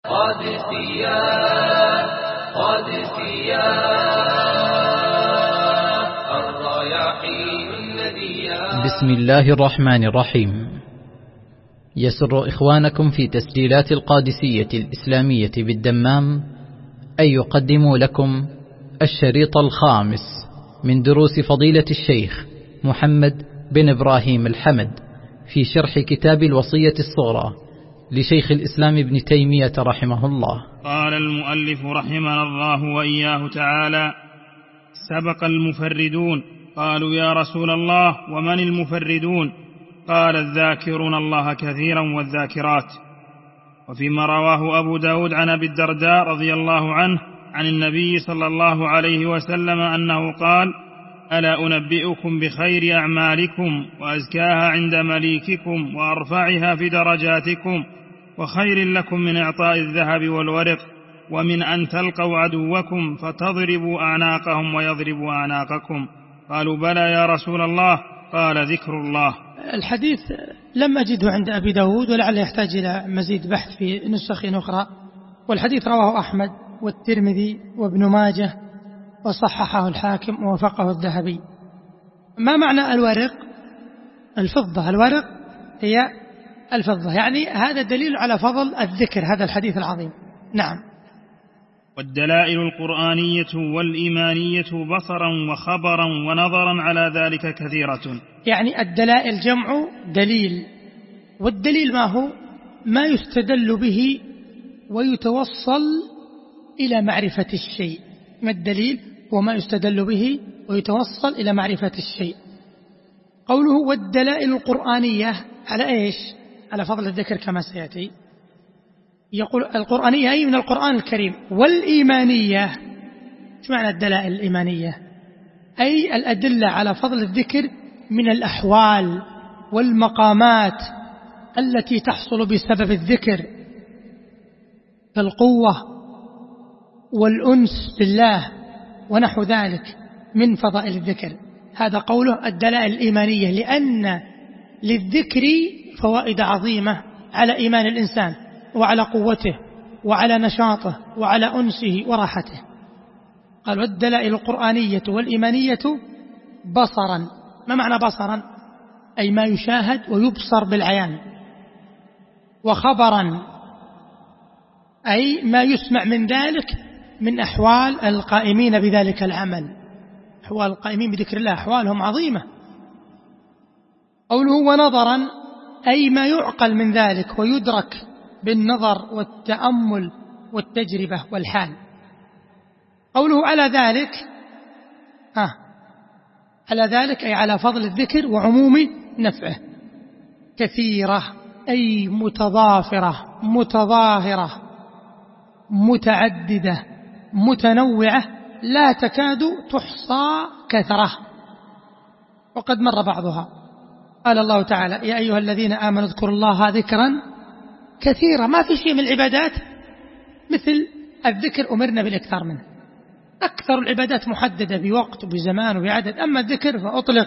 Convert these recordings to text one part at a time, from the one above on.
قادسية قادسية الرياحين الندية. بسم الله الرحمن الرحيم. يسر إخوانكم في تسجيلات القادسية الإسلامية بالدمام أن يقدموا لكم الشريط الخامس من دروس فضيلة الشيخ محمد بن إبراهيم الحمد في شرح كتاب الوصية الصغرى لشيخ الإسلام ابن تيمية رحمه الله. قال المؤلف رحمنا الله وإياه تعالى: سبق المفردون. قالوا يا رسول الله ومن المفردون؟ قال: الذاكرون الله كثيرا والذاكرات. وفيما رواه أبو داود عن أبي الدرداء رضي الله عنه عن النبي صلى الله عليه وسلم أنه قال: ألا أنبئكم بخير أعمالكم وأزكاها عند مليككم وأرفعها في درجاتكم وخير لكم من إعطاء الذهب والورق ومن أن تلقوا عدوكم فتضربوا أعناقهم ويضربوا أعناقكم؟ قالوا: بلى يا رسول الله. قال: ذكر الله. الحديث لم أجده عند أبي داود ولعله يحتاج إلى مزيد بحث في نسخ أخرى، والحديث رواه أحمد والترمذي وابن ماجه وصححه الحاكم ووافقه الذهبي. ما معنى الورق؟ الفضة. الورق هي الفضة، يعني هذا دليل على فضل الذكر، هذا الحديث العظيم. نعم. والدلائل القرآنية والإيمانية بصرا وخبرا ونظرا على ذلك كثيرة. يعني الدلائل جمع دليل، والدليل ما هو؟ ما يستدل به ويتوصل إلى معرفة الشيء. ما الدليل؟ وما يستدل به ويتوصل إلى معرفة الشيء. قوله والدلائل القرآنية على إيش؟ على فضل الذكر كما سيأتي. يقول القرآنية أي من القرآن الكريم، والإيمانية. ايش معنى الدلائل الإيمانية؟ أي الأدلة على فضل الذكر من الأحوال والمقامات التي تحصل بسبب الذكر، كالقوة والأنس بالله ونحو ذلك من فضائل الذكر. هذا قوله الدلائل الإيمانية، لأن للذكر فوائد عظيمة على إيمان الإنسان وعلى قوته وعلى نشاطه وعلى أنسه وراحته. قال والدلائل القرآنية والإيمانية بصرا. ما معنى بصرا؟ أي ما يشاهد ويبصر بالعيان. وخبرا أي ما يسمع من ذلك من أحوال القائمين بذلك العمل. أحوال القائمين بذكر الله أحوالهم عظيمة. قوله ونظرا أي ما يعقل من ذلك ويدرك بالنظر والتأمل والتجربة والحال. قوله على ذلك على ذلك أي على فضل الذكر وعموم نفعه. كثيرة أي متضافرة متظاهرة متعددة متنوعة لا تكاد تحصى كثرة، وقد مر بعضها. قال الله تعالى: يا أيها الذين آمنوا اذكروا الله ذكرا كثيرا. ما في شيء من العبادات مثل الذكر أمرنا بالإكثار منه. أكثر العبادات محددة بوقت وبزمان وبعدد، أما الذكر فأطلق.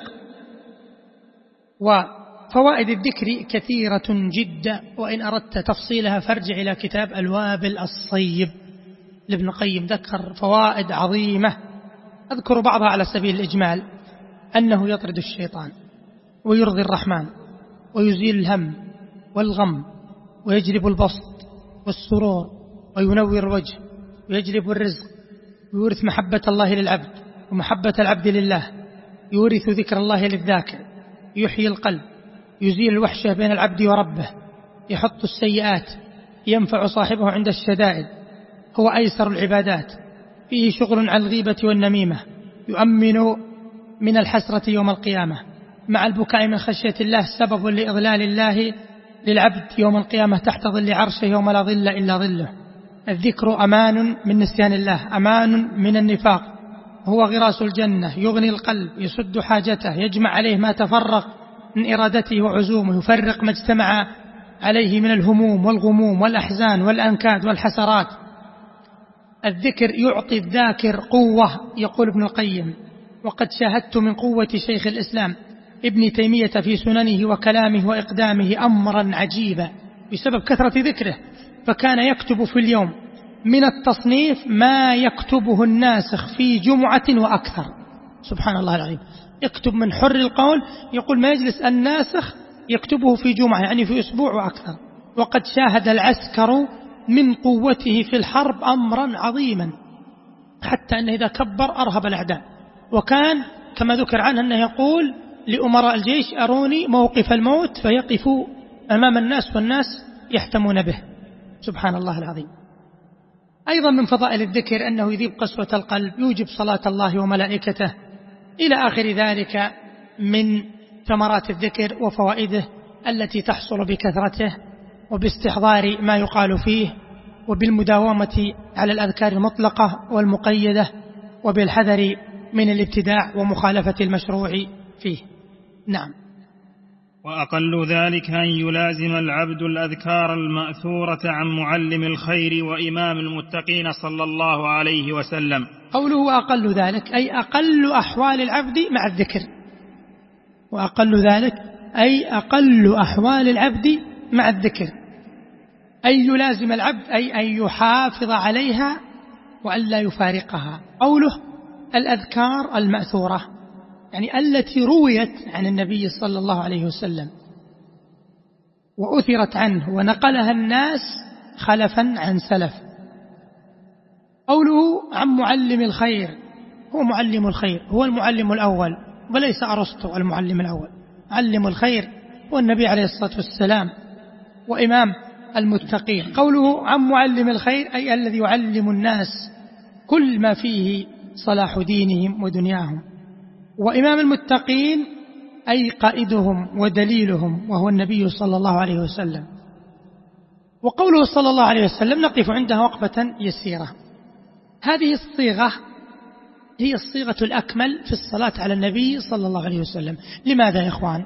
وفوائد الذكر كثيرة جدا، وإن أردت تفصيلها فارجع إلى كتاب الوابل الصيب لابن قيم، ذكر فوائد عظيمة. أذكر بعضها على سبيل الإجمال: أنه يطرد الشيطان ويرضي الرحمن ويزيل الهم والغم ويجلب البسط والسرور وينور الوجه ويجلب الرزق ويورث محبة الله للعبد ومحبة العبد لله، يورث ذكر الله للذاكر، يحيي القلب، يزيل الوحشة بين العبد وربه، يحط السيئات، ينفع صاحبه عند الشدائد، هو أيسر العبادات، فيه شغل عن الغيبة والنميمة، يؤمن من الحسرة يوم القيامة، مع البكاء من خشية الله سبب لإضلال الله للعبد يوم القيامة تحت ظل عرشه يوم لا ظل إلا ظله. الذكر أمان من نسيان الله، أمان من النفاق، هو غراس الجنة، يغني القلب، يسد حاجته، يجمع عليه ما تفرق من إرادته وعزومه، يفرق ما اجتمع عليه من الهموم والغموم والأحزان والأنكاد والحسرات. الذكر يعطي الذاكر قوة. يقول ابن القيم: وقد شاهدت من قوة شيخ الإسلام ابن تيمية في سننه وكلامه وإقدامه أمرا عجيبا، بسبب كثرة ذكره فكان يكتب في اليوم من التصنيف ما يكتبه الناسخ في جمعة وأكثر. سبحان الله العظيم، يكتب من حر القول، يقول ما يجلس الناسخ يكتبه في جمعة يعني في أسبوع وأكثر. وقد شاهد العسكر من قوته في الحرب أمرا عظيما، حتى أنه إذا كبر أرهب الأعداء. وكان كما ذكر عنه أنه يقول لأمراء الجيش أروني موقف الموت فيقفوا أمام الناس والناس يحتمون به. سبحان الله العظيم. أيضا من فضائل الذكر أنه يذيب قسوة القلب، يوجب صلاة الله وملائكته إلى آخر ذلك من ثمرات الذكر وفوائده التي تحصل بكثرته وباستحضار ما يقال فيه، وبالمداومة على الأذكار المطلقة والمقيدة، وبالحذر من الابتداع ومخالفة المشروع فيه. نعم. وأقل ذلك أن يلازم العبد الأذكار المأثورة عن معلم الخير وإمام المتقين صلى الله عليه وسلم. قوله أقل ذلك أي أقل أحوال العبد مع الذكر، وأقل ذلك أي أقل أحوال العبد مع الذكر، أي يلازم العبد أي أن يحافظ عليها وأن لا يفارقها. قوله الأذكار المأثورة يعني التي رويت عن النبي صلى الله عليه وسلم وأثرت عنه ونقلها الناس خلفا عن سلف. قوله عن معلم الخير، هو معلم الخير، هو المعلم الأول وليس أرسطو المعلم الأول. معلم الخير هو النبي عليه الصلاة والسلام وإمام المتقين. قوله عن معلم الخير أي الذي يعلم الناس كل ما فيه صلاح دينهم ودنياهم. وإمام المتقين أي قائدهم ودليلهم وهو النبي صلى الله عليه وسلم. وقوله صلى الله عليه وسلم نقف عندها وقفة يسيرة. هذه الصيغة هي الصيغة الأكمل في الصلاة على النبي صلى الله عليه وسلم. لماذا يا إخوان؟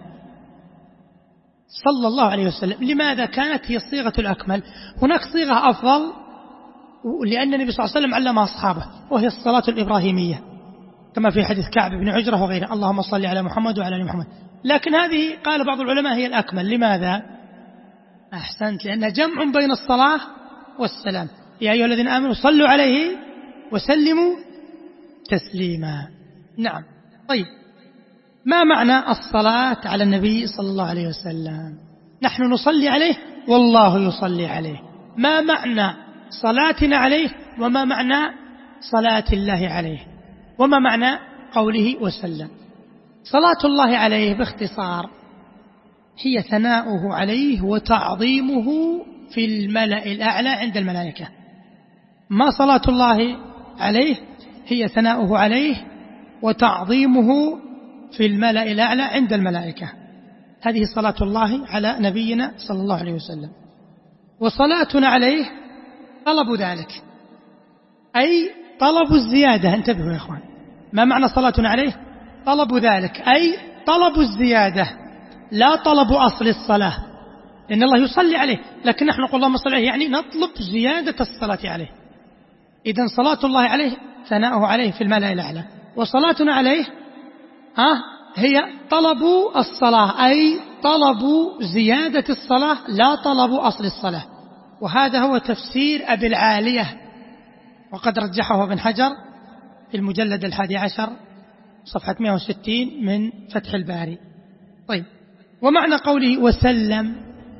صلى الله عليه وسلم لماذا كانت هي الصيغة الأكمل؟ هناك صيغة أفضل لأن النبي صلى الله عليه وسلم علمها أصحابه، وهي الصلاة الإبراهيمية كما في حديث كعب بن عجرة وغيره، اللهم صل على محمد وعلى آل محمد. لكن هذه قال بعض العلماء هي الأكمل. لماذا؟ أحسنت، لأنها جمع بين الصلاة والسلام. يا أيها الذين آمنوا صلوا عليه وسلموا تسليما. نعم. طيب، ما معنى الصلاة على النبي صلى الله عليه وسلم؟ نحن نصلي عليه والله يصلي عليه. ما معنى صلاتنا عليه وما معنى صلاة الله عليه وما معنى قوله وسلم؟ صلاة الله عليه باختصار هي ثناؤه عليه وتعظيمه في الملأ الأعلى عند الملائكة. ما صلاة الله عليه هي ثناؤه عليه وتعظيمه في الملأ الأعلى عند الملائكة. هذه صلاة الله على نبينا صلى الله عليه وسلم. وصلاتنا عليه طلب ذلك، أي طلب الزيادة. انتبهوا يا إخوان، ما معنى صلاتنا عليه؟ طلب ذلك أي طلب الزيادة، لا طلب أصل الصلاة، إن الله يصلي عليه لكن نحن نقول اللهم صل عليه يعني نطلب زيادة الصلاة عليه. إذن صلاة الله عليه ثناؤه عليه في الملأ الأعلى، وصلاتنا عليه هي طلب الصلاة أي طلب زيادة الصلاة لا طلب أصل الصلاة. وهذا هو تفسير أبي العالية، وقد رجحه ابن حجر في المجلد 11 صفحة 160 من فتح الباري. طيب، ومعنى قوله وسلم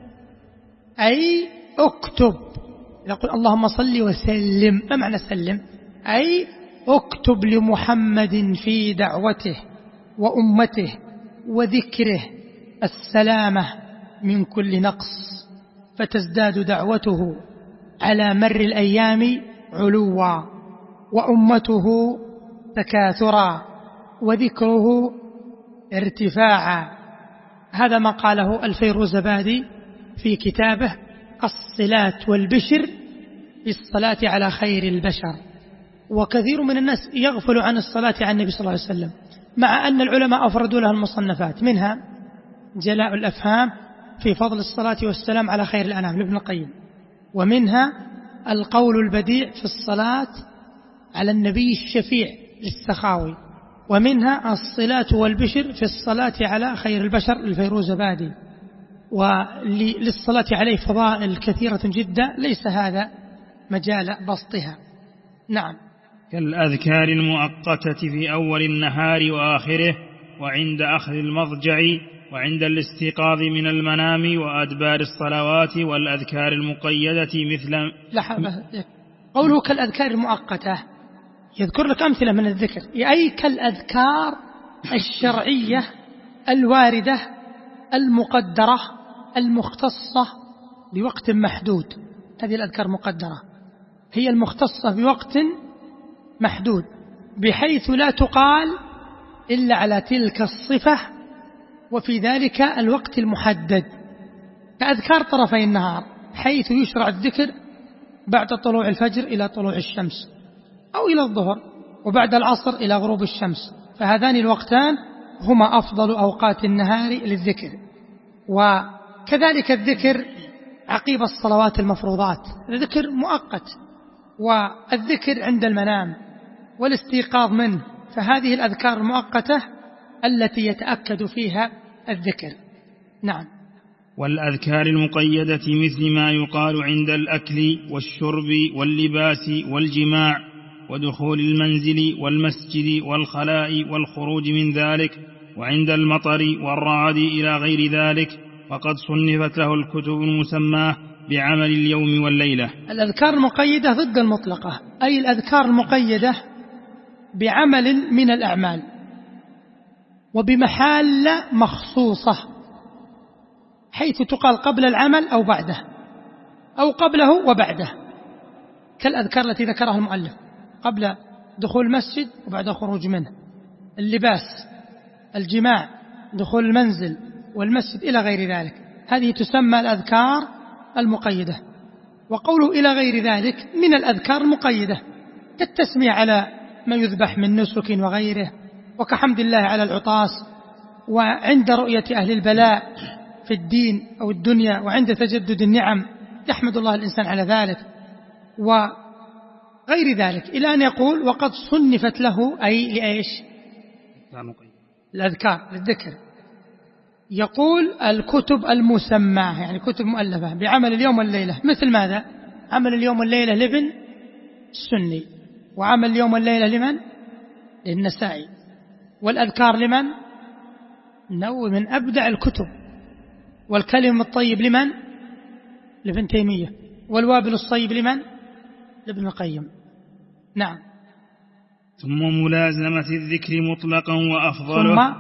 أي اكتب، يقول اللهم صل وسلم. ما معنى سلم؟ أي اكتب لمحمد في دعوته وأمته وذكره السلامة من كل نقص، فتزداد دعوته على مر الأيام علوا وأمته تكاثرا وذكره ارتفاعا. هذا ما قاله الفيروزبادي في كتابه الصلات والبشر في الصلاة على خير البشر. وكثير من الناس يغفل عن الصلاة على النبي صلى الله عليه وسلم، مع أن العلماء أفردوا لها المصنفات، منها جلاء الأفهام في فضل الصلاة والسلام على خير الأنام لابن القيم، ومنها القول البديع في الصلاة على النبي الشفيع للسخاوي، ومنها الصلاة والبشر في الصلاة على خير البشر للفيروزبادي. وللصلاة عليه فضائل كثيرة جدا ليس هذا مجال بسطها. نعم. كالأذكار المؤقتة في أول النهار وآخره، وعند أخذ المضجع، وعند الاستيقاظ من المنام، وأدبار الصلوات، والأذكار المقيدة مثل قوله كالأذكار المؤقتة يذكر لك أمثلة من الذكر، أي كالأذكار الشرعية الواردة المقدرة المختصة بوقت محدود. هذه الأذكار مقدرة، هي المختصة بوقت محدود بحيث لا تقال إلا على تلك الصفة وفي ذلك الوقت المحدد، كأذكار طرفي النهار حيث يشرع الذكر بعد طلوع الفجر إلى طلوع الشمس، أو إلى الظهر، وبعد العصر إلى غروب الشمس، فهذان الوقتان هما أفضل أوقات النهار للذكر. وكذلك الذكر عقيب الصلوات المفروضات، الذكر مؤقت، والذكر عند المنام والاستيقاظ منه، فهذه الأذكار المؤقتة التي يتأكد فيها الذكر. نعم. والأذكار المقيدة مثل ما يقال عند الأكل والشرب واللباس والجماع ودخول المنزل والمسجد والخلاء والخروج من ذلك، وعند المطر والرعد إلى غير ذلك، وقد صنفت له الكتب المسماة بعمل اليوم والليلة. الأذكار المقيدة ضد المطلقة، أي الأذكار المقيدة بعمل من الأعمال وبمحال مخصوصة، حيث تقال قبل العمل أو بعده، أو قبله وبعده، كالأذكار التي ذكرها المؤلف قبل دخول المسجد وبعد الخروج منه، اللباس، الجماع، دخول المنزل والمسجد إلى غير ذلك، هذه تسمى الأذكار المقيدة. وقوله إلى غير ذلك من الأذكار المقيدة كالتسمية على ما يذبح من نسك وغيره، وكحمد الله على العطاس، وعند رؤية أهل البلاء في الدين أو الدنيا، وعند تجدد النعم يحمد الله الإنسان على ذلك، وغير ذلك، إلى أن يقول وقد صنفت له، أي لإيش؟ الأذكار للذكر. يقول الكتب المسماة، يعني كتب مؤلفة بعمل اليوم والليلة، مثل ماذا؟ عمل اليوم والليلة لابن السني، وعمل اليوم والليلة لمن؟ للنسائي، والأذكار لمن؟ نوع من أبدع الكتب، والكلم الطيب لمن؟ لابن تيمية، والوابل الصيب لمن؟ لابن القيم. نعم. ثم ملازمة الذكر مطلقا وأفضله،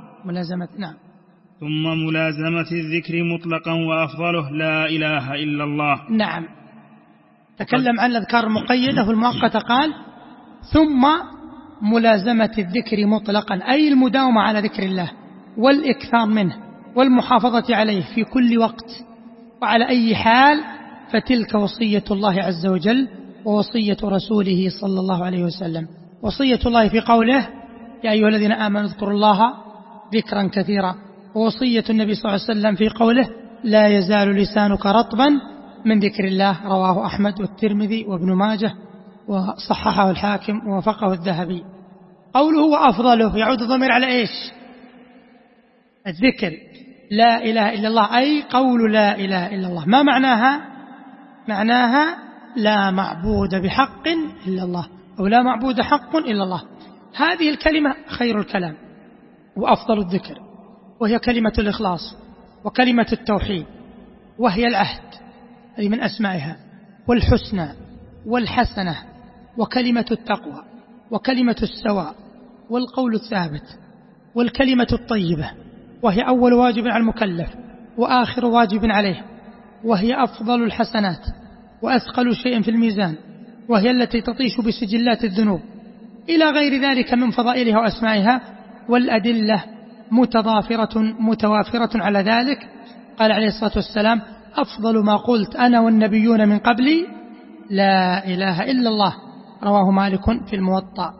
ثم ملازمة الذكر مطلقا وأفضله لا إله إلا الله. نعم. تكلم عن الأذكار المقيدة والمؤقتة، قال ثم ملازمة الذكر مطلقا، أي المداومة على ذكر الله والإكثار منه والمحافظة عليه في كل وقت وعلى أي حال، فتلك وصية الله عز وجل ووصية رسوله صلى الله عليه وسلم. وصية الله في قوله يا أيها الذين آمنوا اذكروا الله ذكرا كثيرا، ووصية النبي صلى الله عليه وسلم في قوله لا يزال لسانك رطبا من ذكر الله، رواه أحمد والترمذي وابن ماجه، وصححه الحاكم ووافقه الذهبي. قوله وأفضله يعود الضمير على إيش؟ الذكر لا إله إلا الله، أي قول لا إله إلا الله. ما معناها؟ معناها لا معبود بحق إلا الله، أو لا معبود حق إلا الله. هذه الكلمة خير الكلام وأفضل الذكر، وهي كلمة الإخلاص وكلمة التوحيد، وهي العهد، هذه من أسمائها، والحسنى والحسنة، وكلمة التقوى، وكلمة السواء، والقول الثابت، والكلمة الطيبة، وهي أول واجب على المكلف وآخر واجب عليه، وهي أفضل الحسنات وأثقل شيء في الميزان، وهي التي تطيش بسجلات الذنوب، إلى غير ذلك من فضائلها وأسمائها، والأدلة متوافرة على ذلك. قال عليه الصلاة والسلام أفضل ما قلت أنا والنبيون من قبلي لا إله إلا الله، رواه مالك في الموطأ.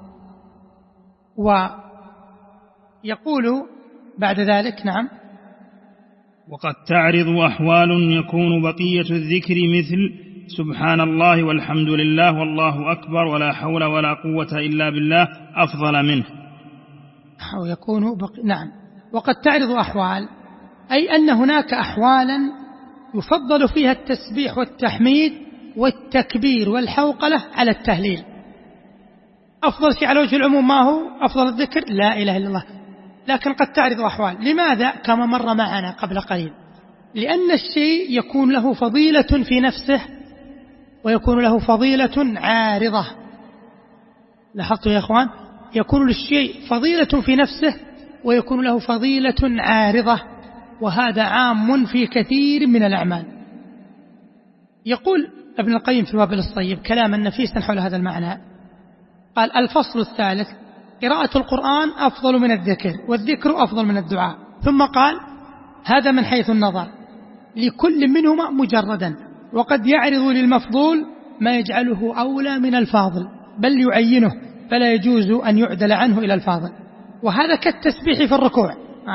ويقول بعد ذلك نعم. وقد تعرض أحوال يكون بقية الذكر مثل سبحان الله والحمد لله والله أكبر ولا حول ولا قوة إلا بالله أفضل منه. نعم. وقد تعرض أحوال، أي أن هناك أحوالا يفضل فيها التسبيح والتحميد والتكبير والحوقلة على التهليل. أفضل شيء على وجه العموم ما هو أفضل الذكر؟ لا إله إلا الله. لكن قد تعرض أحوال. لماذا؟ كما مر معنا قبل قليل، لأن الشيء يكون له فضيلة في نفسه ويكون له فضيلة عارضة. لاحظتوا يا أخوان؟ يكون للشيء فضيلة في نفسه ويكون له فضيلة عارضة، وهذا عام في كثير من الأعمال. يقول ابن القيم في الوابل الصيب كلاما نفيسا حول هذا المعنى، قال: الفصل الثالث: قراءة القرآن أفضل من الذكر، والذكر أفضل من الدعاء. ثم قال: هذا من حيث النظر، لكل منهما مجردا، وقد يعرض للمفضول ما يجعله أولى من الفاضل، بل يعينه، فلا يجوز أن يعدل عنه إلى الفاضل. وهذا كالتسبيح في الركوع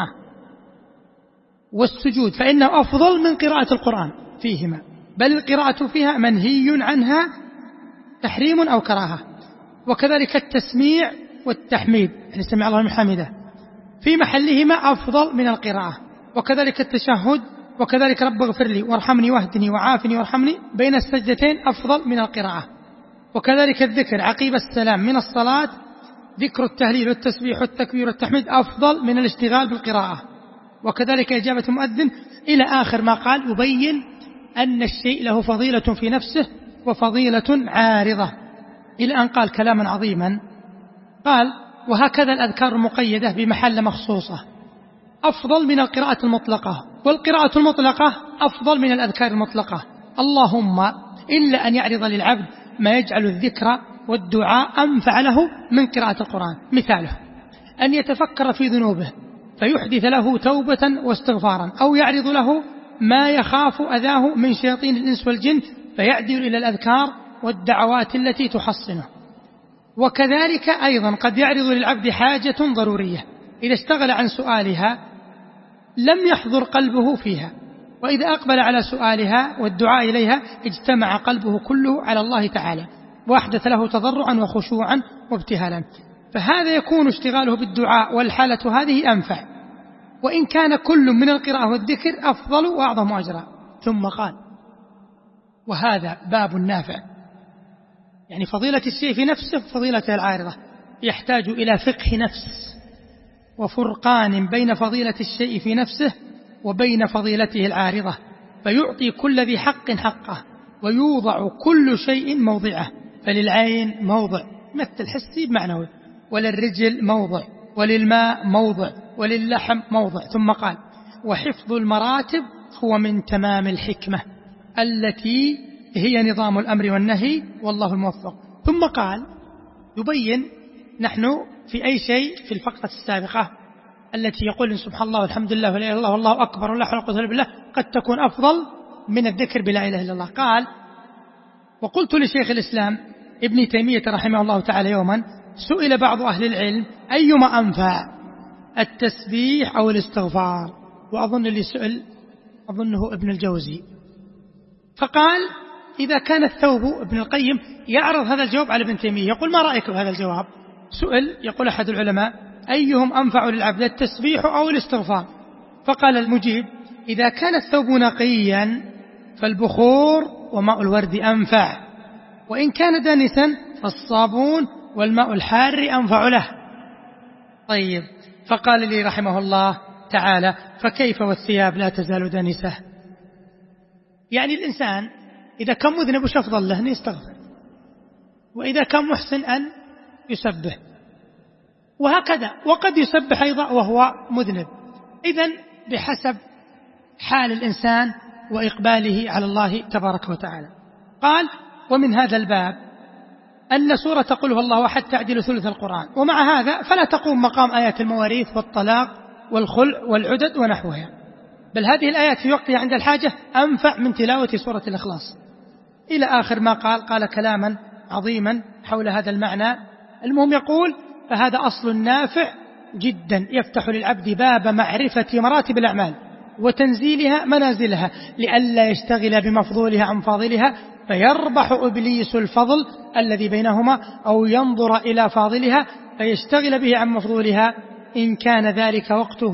والسجود، فإنه أفضل من قراءة القرآن فيهما، بل القراءة فيها منهي عنها تحريم أو كراهة. وكذلك التسميع والتحميد، يعني سمع الله من حمده، في محلهما أفضل من القراءة. وكذلك التشهد، وكذلك رب اغفر لي وارحمني واهدني وعافني وارحمني بين السجدتين أفضل من القراءة. وكذلك الذكر عقيب السلام من الصلاة، ذكر التهليل والتسبيح والتكبير والتحميد أفضل من الاشتغال بالقراءة. وكذلك إجابة المؤذن إلى آخر ما قال، يبين أن الشيء له فضيلة في نفسه وفضيلة عارضة، إلى أن قال كلاما عظيما، قال: وهكذا الأذكار المقيدة بمحل مخصوصة أفضل من القراءة المطلقة، والقراءة المطلقة أفضل من الأذكار المطلقة، اللهم إلا أن يعرض للعبد ما يجعل الذكر والدعاء أنفع له من قراءة القرآن. مثاله أن يتفكر في ذنوبه فيحدث له توبة واستغفارا، أو يعرض له ما يخاف أذاه من شياطين الإنس والجن فيعدل إلى الأذكار والدعوات التي تحصنه. وكذلك أيضا قد يعرض للعبد حاجة ضرورية، إذا اشتغل عن سؤالها لم يحضر قلبه فيها، وإذا أقبل على سؤالها والدعاء إليها اجتمع قلبه كله على الله تعالى، وأحدث له تضرعا وخشوعا وابتهالا، فهذا يكون اشتغاله بالدعاء والحالة هذه أنفع، وإن كان كل من القراءة والذكر أفضل وأعظم أجرا. ثم قال: وهذا باب نافع، يعني فضيلة الشيء في نفسه فضيلته العارضة، يحتاج إلى فقه نفس وفرقان بين فضيلة الشيء في نفسه وبين فضيلته العارضة، فيعطي كل ذي حق حقه، ويوضع كل شيء موضعه، فللعين موضع مثل حسي بمعنوي، وللرجل موضع، وللماء موضع، وللحم موضع. ثم قال: وحفظ المراتب هو من تمام الحكمة التي هي نظام الأمر والنهي، والله الموفق. ثم قال يبين، نحن في أي شيء في الفقرة السابقة التي يقول سبحان الله والحمد لله ولا إله إلا الله والله أكبر ولا حول ولا قوة إلا بالله قد تكون أفضل من الذكر بلا إله إلا الله. قال: وقلت لشيخ الإسلام ابن تيمية رحمه الله تعالى يوما، سئل بعض أهل العلم أيما أنفع التسبيح أو الاستغفار، وأظن اللي سئل أظنه ابن الجوزي، فقال: إذا كان الثوب ابن القيم يعرض هذا الجواب على ابن تيمية، يقول: ما رأيك بهذا الجواب؟ سئل، يقول أحد العلماء: أيهم أنفع للعبد التسبيح أو الاستغفار؟ فقال المجيب: إذا كان الثوب نقيا فالبخور وماء الورد أنفع، وإن كان دانسا فالصابون والماء الحار أنفع له. طيب، فقال لي رحمه الله تعالى: فكيف والثياب لا تزال دانسة؟ يعني الإنسان إذا كان مذنب وش أفضل له؟ أن يستغفر، وإذا كان محسن أن يسبح، وهكذا، وقد يسبح أيضا وهو مذنب. إذن بحسب حال الإنسان وإقباله على الله تبارك وتعالى. قال: ومن هذا الباب أن سورة قل هو الله أحد تعدل ثلث القرآن، ومع هذا فلا تقوم مقام آيات المواريث والطلاق والخلع والعدد ونحوها، بل هذه الآيات في وقتها عند الحاجة أنفع من تلاوة سورة الإخلاص. إلى آخر ما قال كلاما عظيما حول هذا المعنى. المهم يقول: فهذا أصل نافع جدا يفتح للعبد باب معرفة مراتب الأعمال وتنزيلها منازلها، لئلا يشتغل بمفضولها عن فاضلها فيربح إبليس الفضل الذي بينهما، أو ينظر إلى فاضلها فيشتغل به عن مفضولها إن كان ذلك وقته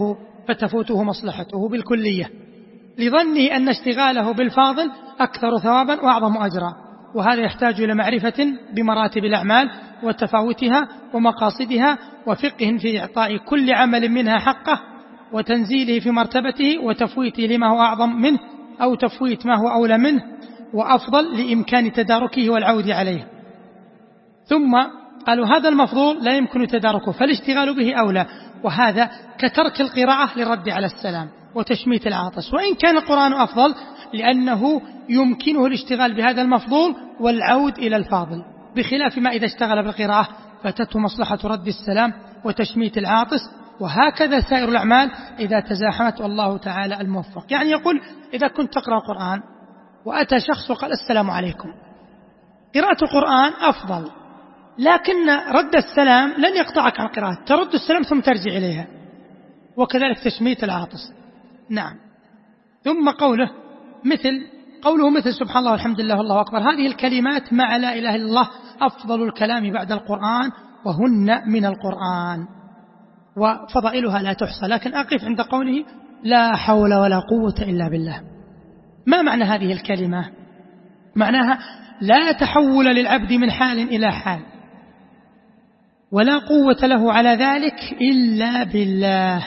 فتفوته مصلحته بالكلية، لظنه أن اشتغاله بالفاضل أكثر ثوابا وأعظم أجرا. وهذا يحتاج إلى معرفة بمراتب الأعمال وتفاوتها ومقاصدها، وفقه في إعطاء كل عمل منها حقه وتنزيله في مرتبته، وتفويته لما هو أعظم منه أو تفويت ما هو أولى منه وأفضل لإمكان تداركه والعود عليه. ثم قالوا هذا المفضول لا يمكن تداركه فالاشتغال به أولى، وهذا كترك القراءة للرد على السلام وتشميت العاطس، وإن كان القرآن أفضل لأنه يمكنه الاشتغال بهذا المفضول والعود إلى الفاضل، بخلاف ما إذا اشتغل بالقراءة فاتته مصلحة رد السلام وتشميت العاطس. وهكذا سائر الأعمال إذا تزاحمت، والله تعالى الموفق. يعني يقول إذا كنت تقرأ القرآن وأتى شخص وقال السلام عليكم، قراءة القرآن أفضل، لكن رد السلام لن يقطعك عن قراءة، ترد السلام ثم ترجع إليها، وكذلك تشميت العاطس. نعم. ثم قوله مثل سبحان الله والحمد لله والله أكبر، هذه الكلمات مع لا إله إلا الله أفضل الكلام بعد القرآن، وهن من القرآن وفضائلها لا تحصى. لكن أقف عند قوله لا حول ولا قوة إلا بالله. ما معنى هذه الكلمة؟ معناها لا تحول للعبد من حال إلى حال، ولا قوة له على ذلك إلا بالله.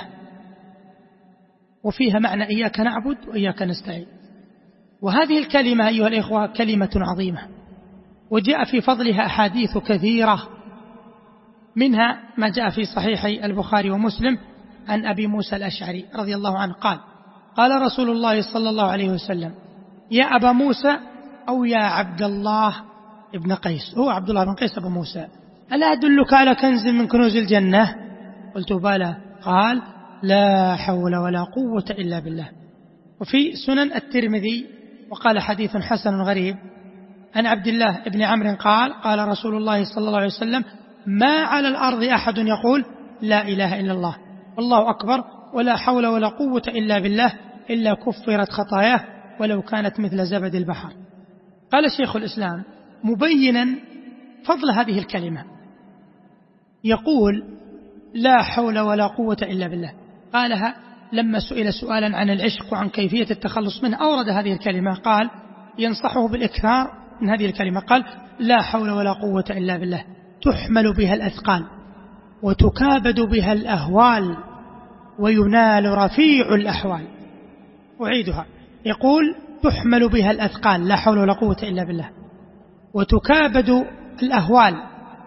وفيها معنى إياك نعبد وإياك نستعين. وهذه الكلمة أيها الإخوة كلمة عظيمة، وجاء في فضلها أحاديث كثيرة، منها ما جاء في صحيحي البخاري ومسلم عن أبي موسى الأشعري رضي الله عنه قال: قال رسول الله صلى الله عليه وسلم: يا أبا موسى، أو يا عبد الله ابن قيس، هو عبد الله بن قيس أبو موسى، ألا أدلك على كنز من كنوز الجنة؟ قلت بلى. قال: لا حول ولا قوة إلا بالله. وفي سنن الترمذي وقال حديث حسن غريب عن عبد الله بن عمرو قال: قال رسول الله صلى الله عليه وسلم: ما على الأرض أحد يقول لا إله إلا الله والله أكبر ولا حول ولا قوة إلا بالله إلا كفرت خطاياه ولو كانت مثل زبد البحر. قال شيخ الإسلام مبينا فضل هذه الكلمة، يقول: لا حول ولا قوة إلا بالله. قالها لما سئل سؤالا عن العشق وعن كيفية التخلص منه، أورد هذه الكلمة، قال ينصحه بالإكثار من هذه الكلمة. قال: لا حول ولا قوة إلا بالله تحمل بها الأثقال وتكابد بها الأهوال وينال رفيع الأحوال. أعيدها، يقول: تحمل بها الأثقال، لا حول ولا قوة إلا بالله، وتكابد الأهوال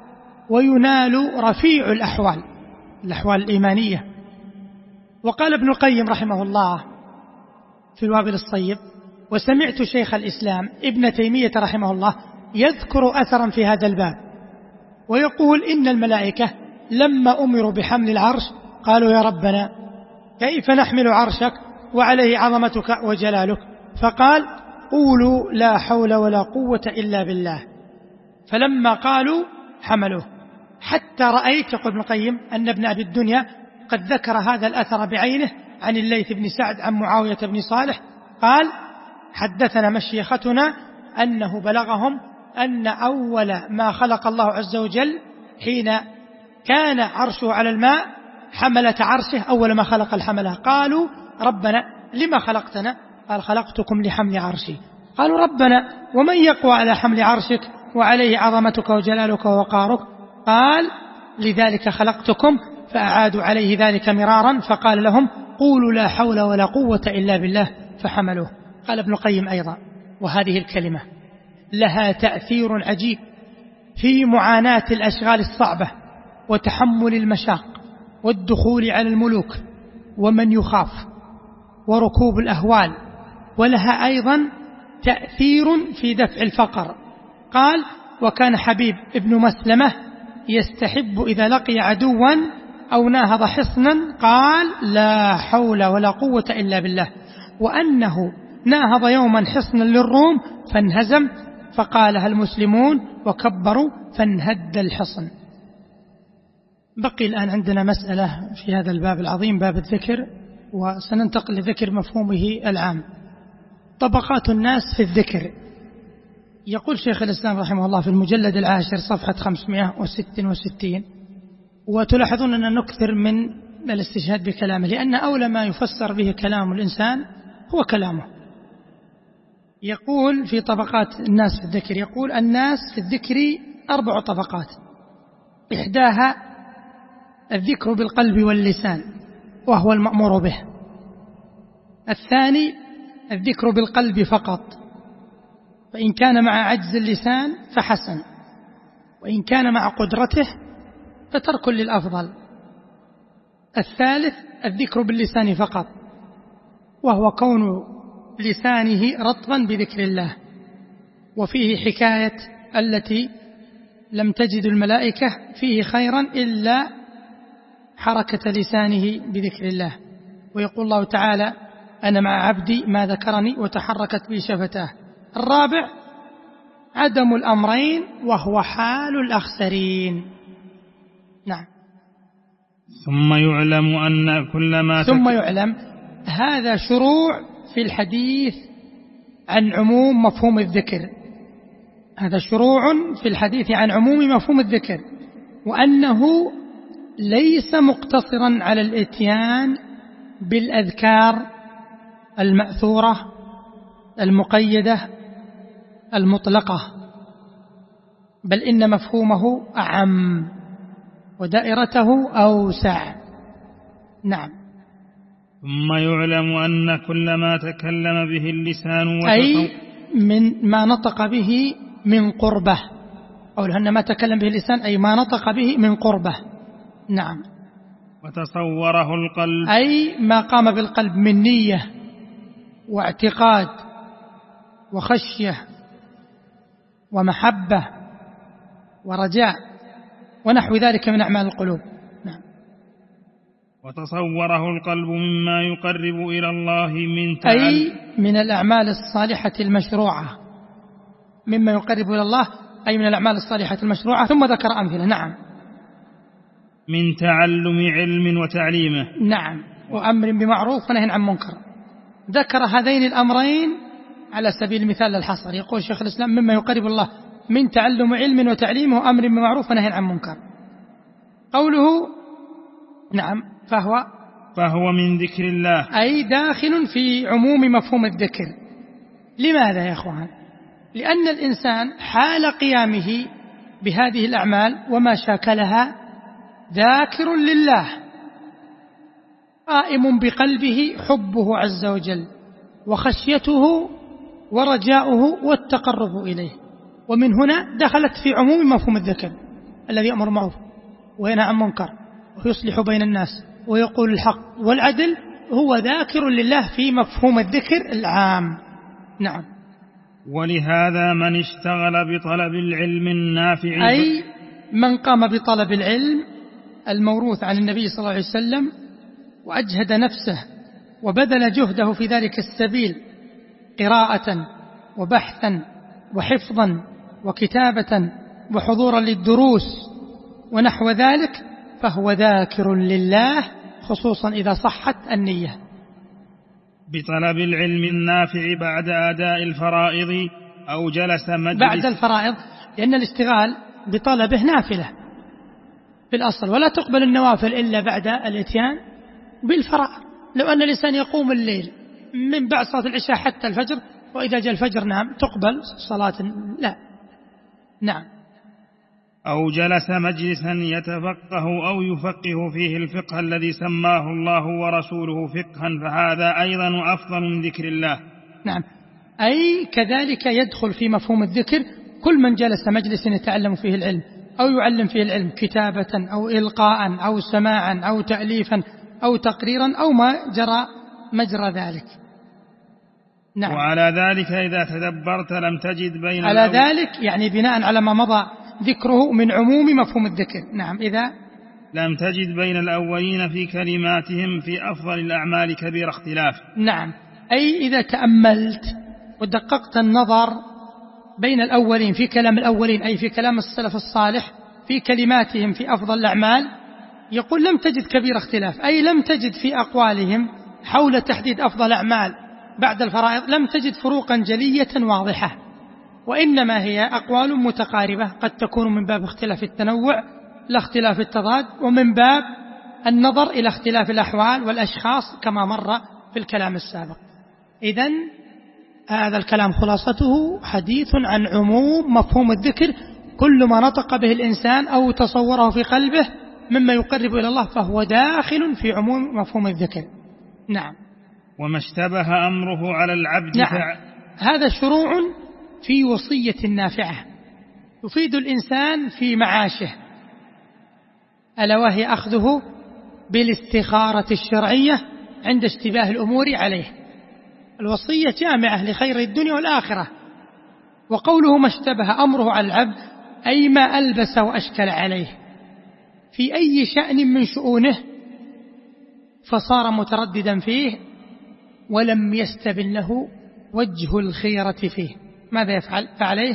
وينال رفيع الأحوال، الأحوال الإيمانية. وقال ابن القيم رحمه الله في الوابل الصيب: وسمعت شيخ الإسلام ابن تيمية رحمه الله يذكر أثرا في هذا الباب ويقول: إن الملائكة لما أمروا بحمل العرش قالوا: يا ربنا كيف نحمل عرشك وعليه عظمتك وجلالك؟ فقال: قولوا لا حول ولا قوة إلا بالله. فلما قالوا حملوه، حتى رأيت، يقول ابن القيم، أن ابن أبي الدنيا قد ذكر هذا الأثر بعينه عن الليث بن سعد عن معاوية بن صالح قال: حدثنا مشيختنا أنه بلغهم أن أول ما خلق الله عز وجل حين كان عرشه على الماء حملة عرشه، أول ما خلق الحملة. قالوا: ربنا لما خلقتنا؟ قال: خلقتكم لحمل عرشي. قالوا: ربنا ومن يقوى على حمل عرشك وعليه عظمتك وجلالك ووقارك؟ قال: لذلك خلقتكم. فأعادوا عليه ذلك مرارا، فقال لهم: قولوا لا حول ولا قوة إلا بالله، فحملوه. قال ابن القيم أيضا: وهذه الكلمة لها تأثير عجيب في معاناة الأشغال الصعبة وتحمل المشاق والدخول على الملوك ومن يخاف وركوب الأهوال، ولها أيضا تأثير في دفع الفقر. قال: وكان حبيب ابن مسلمة يستحب إذا لقي عدوا أو ناهض حصنا قال: لا حول ولا قوة إلا بالله، وأنه ناهض يوما حصنا للروم فانهزم فقالها المسلمون وكبروا فانهد الحصن. بقي الآن عندنا مسألة في هذا الباب العظيم، باب الذكر، وسننتقل لذكر مفهومه العام. طبقات الناس في الذكر. يقول شيخ الإسلام رحمه الله في المجلد 10 صفحة 566، وتلاحظون أن نكثر من الاستشهاد بكلامه، لأن أولى ما يفسر به كلام الإنسان هو كلامه. يقول في طبقات الناس في الذكر، يقول الناس في الذكر 4 طبقات، إحداها الذكر بالقلب واللسان وهو المأمور به. الثاني الذكر بالقلب فقط، فإن كان مع عجز اللسان فحسن، وإن كان مع قدرته فترك للأفضل. الثالث الذكر باللسان فقط، وهو كون لسانه رطبا بذكر الله، وفيه حكاية التي لم تجد الملائكة فيه خيرا إلا حركة لسانه بذكر الله. ويقول الله تعالى: أنا مع عبدي ما ذكرني وتحركت بي شفتاه. الرابع عدم الأمرين وهو حال الأخسرين. نعم. ثم يعلم أن كل ما ثم يعلم، هذا شروع في الحديث عن عموم مفهوم الذكر، هذا شروع في الحديث عن عموم مفهوم الذكر، وأنه ليس مقتصرا على الإتيان بالأذكار المأثورة المقيدة المطلقة، بل إن مفهومه أعم ودائرته أوسع. نعم. ثم يعلم أن كل ما تكلم به اللسان أي من ما نطق به من قربه، أو أن ما تكلم به اللسان أي ما نطق به من قربه. نعم. وتصوره القلب، أي ما قام بالقلب من نية واعتقاد وخشية ومحبة ورجاء ونحو ذلك من أعمال القلوب. نعم. وتصوره القلب مما يقرب إلى الله أي من الأعمال الصالحة المشروعة، مما يقرب إلى الله أي من الأعمال الصالحة المشروعة. ثم ذكر أمثلة. نعم. من تعلم علم وتعليمه. نعم. وأمر بمعروف ونهي عن منكر. ذكر هذين الأمرين على سبيل المثال للحصر. يقول شيخ الإسلام: مما يقرب الله من تعلم علم وتعليمه وأمر بمعروف ونهي عن منكر. قوله نعم فهو من ذكر الله، أي داخل في عموم مفهوم الذكر. لماذا يا أخوان؟ لأن الإنسان حال قيامه بهذه الأعمال وما شاكلها ذاكر لله، قائم بقلبه حبه عز وجل وخشيته ورجاؤه والتقرب إليه. ومن هنا دخلت في عموم مفهوم الذكر الذي يأمر بالمعروف وينهى عن منكر ويصلح بين الناس ويقول الحق والعدل، هو ذاكر لله في مفهوم الذكر العام. نعم. ولهذا من اشتغل بطلب العلم النافع، أي من قام بطلب العلم الموروث عن النبي صلى الله عليه وسلم وأجهد نفسه وبذل جهده في ذلك السبيل قراءة وبحثا وحفظا وكتابة وحضورا للدروس ونحو ذلك، فهو ذاكر لله، خصوصا إذا صحت النية. بطلب العلم النافع بعد أداء الفرائض أو جلس مجلس بعد الفرائض، لأن الاشتغال بطلبه نافلة في الأصل، ولا تقبل النوافل إلا بعد الاتيان بالفرائض. لو أن الإنسان يقوم الليل من بعد صلاة العشاء حتى الفجر، وإذا جاء الفجر نعم تقبل صلاة، لا. نعم. أو جلس مجلسا يتفقه أو يفقه فيه الفقه الذي سماه الله ورسوله فقها، فهذا أيضا أفضل من ذكر الله. نعم. أي كذلك يدخل في مفهوم الذكر كل من جلس مجلس يتعلم فيه العلم أو يعلم فيه العلم كتابة أو إلقاء أو سماعا أو تأليفا أو تقريرا أو ما جرى مجرى ذلك. نعم. وعلى ذلك إذا تدبرت لم تجد بين على ذلك يعني بناء على ما مضى ذكره من عموم مفهوم الذكر. نعم. إذا لم تجد بين الأولين في كلماتهم في أفضل الأعمال كبير اختلاف. نعم. أي إذا تأملت ودققت النظر بين الأولين في كلام الأولين، أي في كلام السلف الصالح في كلماتهم في أفضل الأعمال، يقول لم تجد كبير اختلاف، أي لم تجد في أقوالهم حول تحديد أفضل أعمال بعد الفرائض لم تجد فروقا جلية واضحة، وإنما هي أقوال متقاربة، قد تكون من باب اختلاف التنوع لا اختلاف التضاد، ومن باب النظر إلى اختلاف الأحوال والأشخاص كما مر في الكلام السابق. إذن هذا الكلام خلاصته حديث عن عموم مفهوم الذكر، كل ما نطق به الإنسان أو تصوره في قلبه مما يقرب إلى الله فهو داخل في عموم مفهوم الذكر. نعم. وما اشتبه أمره على العبد. نعم. هذا شروع في وصية نافعة يفيد الإنسان في معاشه، ألا وهي أخذه بالاستخارة الشرعية عند اشتباه الأمور عليه. الوصية جامعة لخير الدنيا والآخرة. وقوله ما اشتبه أمره على العبد أي ما ألبس وأشكل عليه في أي شأن من شؤونه فصار مترددا فيه ولم يستبن له وجه الخيرة فيه، ماذا يفعل؟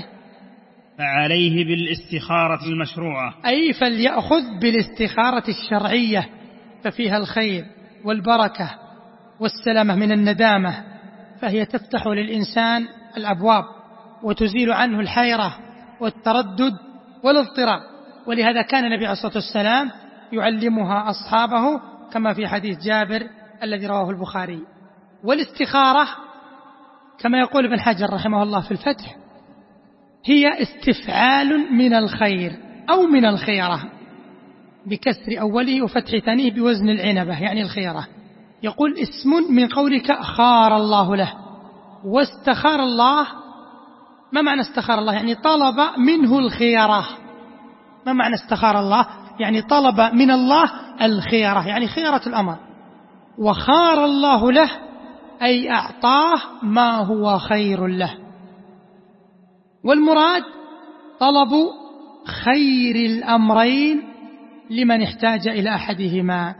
فعليه بالاستخارة المشروعة، أي فليأخذ بالاستخارة الشرعية ففيها الخير والبركة والسلامة من الندامة، فهي تفتح للإنسان الأبواب وتزيل عنه الحيرة والتردد والاضطراب. ولهذا كان النبي عليه الصلاة والسلام يعلمها أصحابه كما في حديث جابر الذي رواه البخاري. والاستخارة كما يقول ابن حجر رحمه الله في الفتح هي استفعال من الخير أو من الخيرة بكسر أوله وفتح ثانيه بوزن العنبة، يعني الخيرة. يقول اسم من قولك خار الله له، واستخار الله. ما معنى استخار الله؟ يعني طلب منه الخيرة. ما معنى استخار الله؟ يعني طلب من الله الخيرة، يعني خيرة الأمر. وخار الله له أي أعطاه ما هو خير له. والمراد طلب خير الأمرين لمن احتاج إلى أحدهما.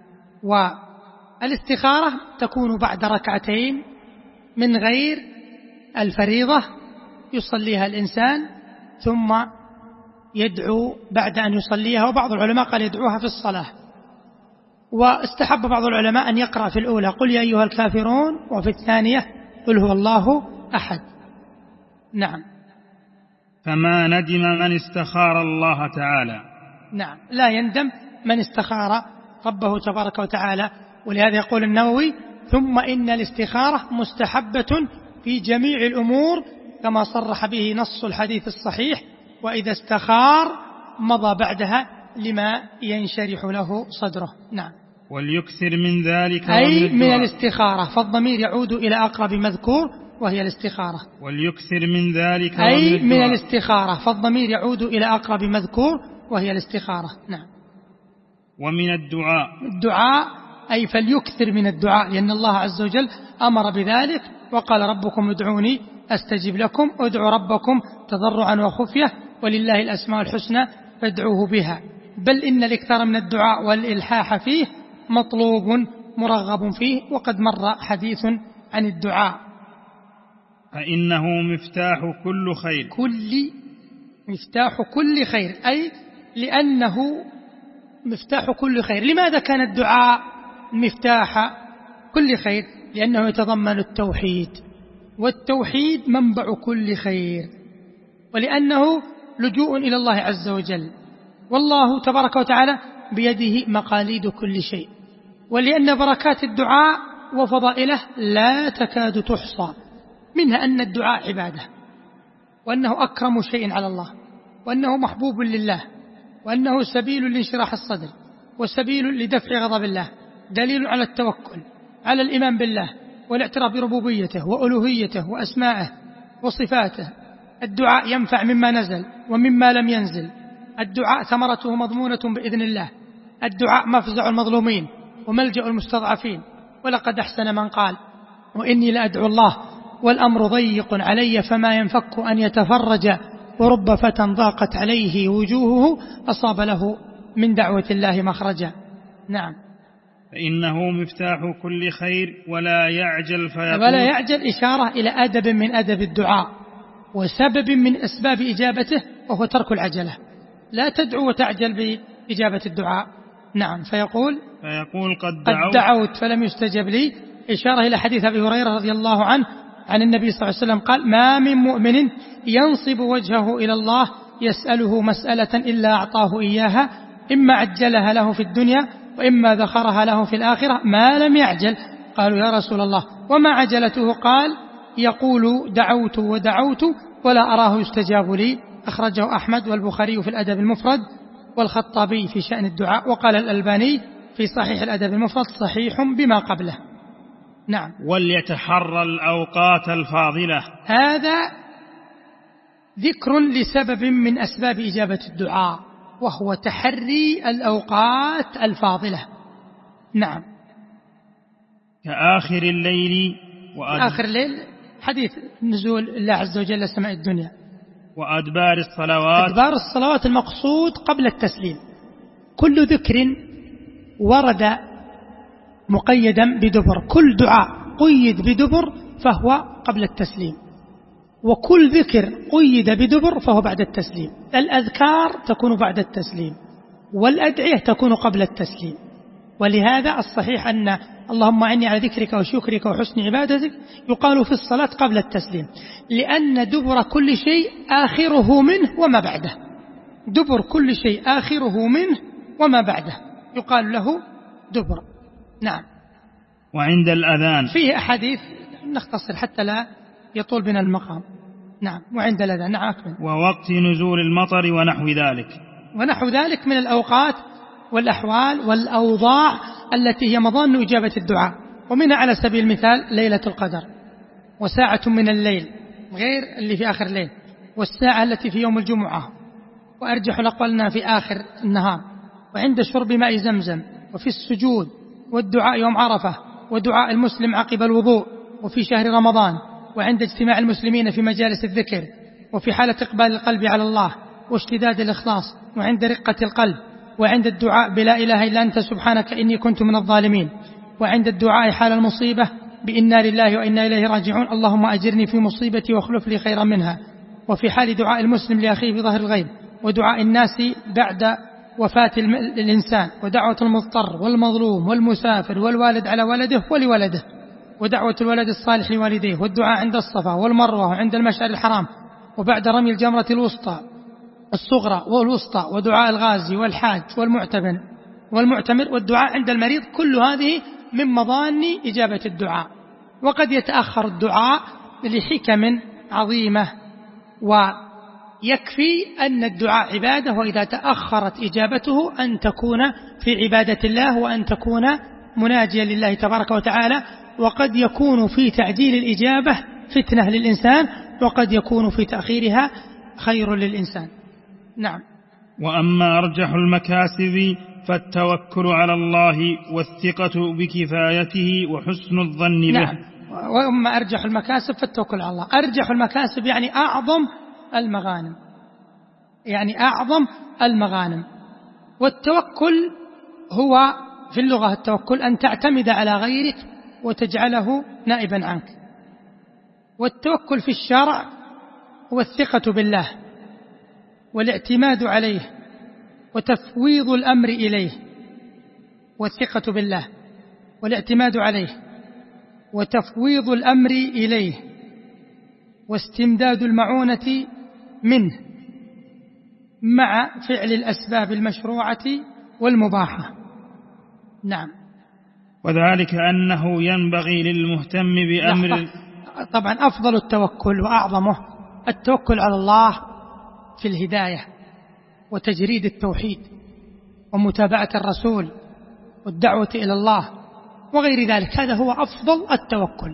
والاستخارة تكون بعد ركعتين من غير الفريضة يصليها الإنسان ثم يدعو بعد أن يصليها، وبعض العلماء قال يدعوها في الصلاة. واستحب بعض العلماء أن يقرأ في الأولى قل يا أيها الكافرون، وفي الثانية قل هو الله أحد. نعم. فما ندم من استخار الله تعالى. نعم، لا يندم من استخار ربه تبارك وتعالى. ولهذا يقول النووي ثم إن الاستخارة مستحبة في جميع الأمور كما صرح به نص الحديث الصحيح، وإذا استخار مضى بعدها لما ينشرح له صدره. نعم. وليكثر من ذلك أي من الاستخارة، فالضمير يعود إلى أقرب مذكور وهي الاستخارة. وليكثر من ذلك أي من الاستخارة، فالضمير يعود إلى أقرب مذكور وهي الاستخارة. نعم. ومن الدعاء أي فليكثر من الدعاء، لأن الله عز وجل أمر بذلك وقال ربكم ادعوني أستجب لكم، ادعوا ربكم تضرعا وخفية ولله الأسماء الحسنى فادعوه بها. بل إن الإكثار من الدعاء والإلحاح فيه مطلوب مرغب فيه، وقد مر حديث عن الدعاء. فإنه مفتاح كل خير. مفتاح كل خير، أي لأنه مفتاح كل خير. لماذا كان الدعاء مفتاح كل خير؟ لأنه يتضمن التوحيد، والتوحيد منبع كل خير، ولأنه لجوء إلى الله عز وجل، والله تبارك وتعالى بيده مقاليد كل شيء. ولأن بركات الدعاء وفضائله لا تكاد تحصى، منها أن الدعاء عبادة، وأنه أكرم شيء على الله، وأنه محبوب لله، وأنه سبيل لانشراح الصدر، وسبيل لدفع غضب الله، دليل على التوكل، على الإيمان بالله والاعتراف بربوبيته وألوهيته وأسمائه وصفاته. الدعاء ينفع مما نزل ومما لم ينزل، الدعاء ثمرته مضمونة بإذن الله، الدعاء مفزع المظلومين وملجأ المستضعفين. ولقد أحسن من قال وإني لأدعو الله والأمر ضيق علي فما ينفك أن يتفرج، ورب فتى ضاقت عليه وجوهه أصاب له من دعوة الله مخرجا. نعم. فإنه مفتاح كل خير ولا يعجل فيقول. ولا يعجل إشارة إلى أدب من أدب الدعاء وسبب من أسباب إجابته، وهو ترك العجلة. لا تدعو وتعجل بإجابة الدعاء. نعم. فيقول قد دعوت فلم يستجب لي، إشارة إلى حديث أبي هريرة رضي الله عنه عن النبي صلى الله عليه وسلم قال ما من مؤمن ينصب وجهه إلى الله يسأله مسألة إلا أعطاه إياها، إما عجلها له في الدنيا وإما ذخرها له في الآخرة ما لم يعجل. قالوا يا رسول الله وما عجلته؟ قال يقول دعوت ودعوت ولا أراه يستجاب لي. أخرجه أحمد والبخاري في الأدب المفرد والخطابي في شأن الدعاء، وقال الألباني في صحيح الأدب المفرد صحيح بما قبله. نعم. وليتحرى الأوقات الفاضلة، هذا ذكر لسبب من أسباب إجابة الدعاء، وهو تحري الأوقات الفاضلة. نعم. كآخر الليل آخر الليل حديث نزول الله عز وجل سماء الدنيا. وأدبار الصلوات، أدبار الصلوات المقصود قبل التسليم. كل ذكر ورد مقيدا بدبر، كل دعاء قيد بدبر فهو قبل التسليم، وكل ذكر قيد بدبر فهو بعد التسليم. الأذكار تكون بعد التسليم، والأدعية تكون قبل التسليم. ولهذا الصحيح أن اللهم أعني على ذكرك وشكرك وحسن عبادتك يقال في الصلاة قبل التسليم، لأن دبر كل شيء آخره منه وما بعده. دبر كل شيء آخره منه وما بعده يقال له دبر. نعم. وعند الأذان فيه أحاديث نختصر حتى لا يطول بنا المقام. نعم. وعند الأذان. نعم. ووقت نزول المطر ونحو ذلك، ونحو ذلك من الأوقات والأحوال والأوضاع التي هي مظان إجابة الدعاء. ومنها على سبيل المثال ليلة القدر، وساعة من الليل غير اللي في آخر الليل، والساعة التي في يوم الجمعة، وأرجح الأقوال أنها في آخر النهار، وعند شرب ماء زمزم، وفي السجود، والدعاء يوم عرفة، ودعاء المسلم عقب الوضوء، وفي شهر رمضان، وعند اجتماع المسلمين في مجالس الذكر، وفي حالة إقبال القلب على الله واشتداد الإخلاص، وعند رقة القلب، وعند الدعاء بلا إله إلا أنت سبحانك إني كنت من الظالمين، وعند الدعاء حال المصيبة بإنا لله وإنا إليه راجعون اللهم أجرني في مصيبتي واخلف لي خيرا منها، وفي حال دعاء المسلم لأخيه في ظهر الغيب، ودعاء الناس بعد وفاة الإنسان، ودعوة المضطر والمظلوم والمسافر والوالد على ولده ولولده، ودعوة الولد الصالح لوالديه، والدعاء عند الصفا والمروة وعند المشعر الحرام، وبعد رمي الجمرة الوسطى الصغرى والوسطى، ودعاء الغازي والحاج والمعتمر، والدعاء عند المريض. كل هذه من مظان إجابة الدعاء. وقد يتأخر الدعاء لحكم عظيمة، ويكفي أن الدعاء عبادة، وإذا تأخرت إجابته أن تكون في عبادة الله، وأن تكون مناجيا لله تبارك وتعالى. وقد يكون في تعجيل الإجابة فتنة للإنسان، وقد يكون في تأخيرها خير للإنسان. نعم. وأما أرجح المكاسب فالتوكل على الله والثقة بكفايته وحسن الظن به. نعم. وأما أرجح المكاسب فالتوكل على الله. أرجح المكاسب يعني أعظم المغانم، يعني أعظم المغانم. والتوكل هو في اللغة التوكل أن تعتمد على غيرك وتجعله نائبا عنك. والتوكل في الشرع هو الثقة بالله والاعتماد عليه وتفويض الأمر إليه. والثقة بالله والاعتماد عليه وتفويض الأمر إليه واستمداد المعونة منه مع فعل الأسباب المشروعة والمباحة. نعم. وذلك أنه ينبغي للمهتم بأمر. طبعا أفضل التوكل وأعظمه التوكل على الله في الهداية وتجريد التوحيد ومتابعة الرسول والدعوة إلى الله وغير ذلك. هذا هو أفضل التوكل.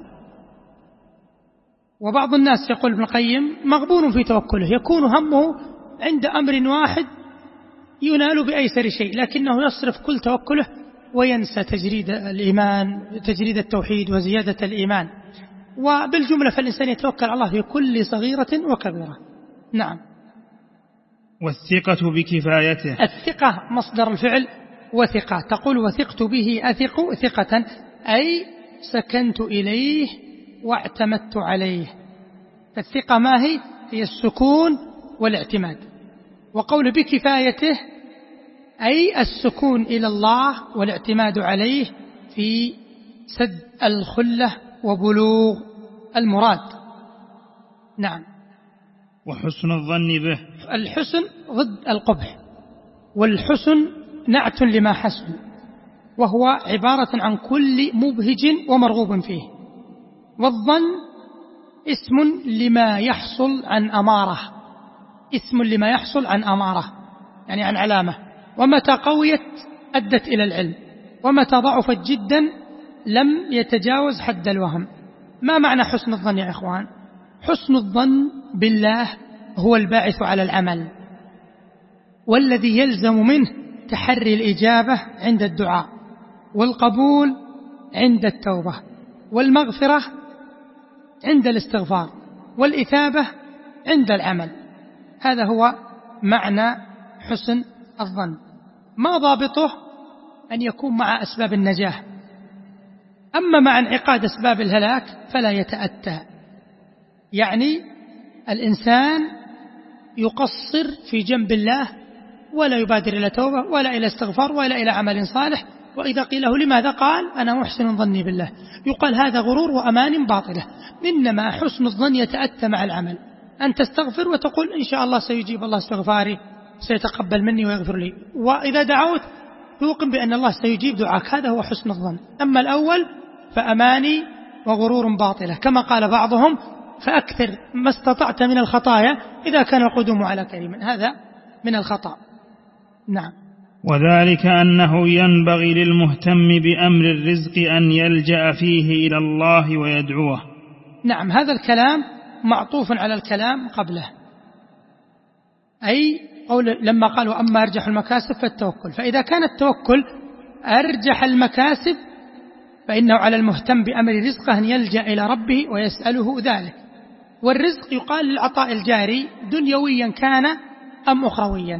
وبعض الناس يقول ابن القيم مغبون في توكله، يكون همه عند أمر واحد ينال بأيسر شيء، لكنه يصرف كل توكله وينسى تجريد الإيمان، تجريد التوحيد وزيادة الإيمان. وبالجملة فالإنسان يتوكل على الله في كل صغيرة وكبيرة. نعم. والثقة بكفايته. الثقة مصدر الفعل وثقة، تقول وثقت به أثق ثقة، أي سكنت إليه واعتمدت عليه. فالثقة ما هي؟ هي السكون والاعتماد. وقول بكفايته أي السكون إلى الله والاعتماد عليه في سد الخلة وبلوغ المراد. نعم. وحسن الظن به. الحسن ضد القبح، والحسن نعت لما حسن، وهو عبارة عن كل مبهج ومرغوب فيه. والظن اسم لما يحصل عن أمارة، اسم لما يحصل عن أمارة يعني عن علامة، ومتى قويت أدت إلى العلم، ومتى ضعفت جدا لم يتجاوز حد الوهم. ما معنى حسن الظن يا إخوان؟ حسن الظن بالله هو الباعث على العمل، والذي يلزم منه تحري الإجابة عند الدعاء، والقبول عند التوبة، والمغفرة عند الاستغفار، والإثابة عند العمل. هذا هو معنى حسن الظن. ما ضابطه؟ أن يكون مع أسباب النجاة. أما مع انعقاد أسباب الهلاك فلا يتأتى. يعني الإنسان يقصر في جنب الله ولا يبادر إلى توبة ولا إلى استغفار ولا إلى عمل صالح، وإذا قيل له لماذا؟ قال أنا محسن ظني بالله. يقال هذا غرور وأمان باطلة. إنما حسن الظن يتأتى مع العمل، أن تستغفر وتقول إن شاء الله سيجيب الله استغفاري، سيتقبل مني ويغفر لي، وإذا دعوت توقن بأن الله سيجيب دعاك. هذا هو حسن الظن. أما الأول فأماني وغرور باطلة، كما قال بعضهم فأكثر ما استطعت من الخطايا إذا كان القدوم على كريم. هذا من الخطأ. نعم. وذلك أنه ينبغي للمهتم بأمر الرزق أن يلجأ فيه إلى الله ويدعوه. نعم، هذا الكلام معطوف على الكلام قبله، أي قول لما قالوا أما أرجح المكاسب فالتوكل. فإذا كان التوكل أرجح المكاسب فإنه على المهتم بأمر رزقه أن يلجأ إلى ربه ويسأله ذلك. والرزق يقال للعطاء الجاري دنيويا كان أم أخرويا.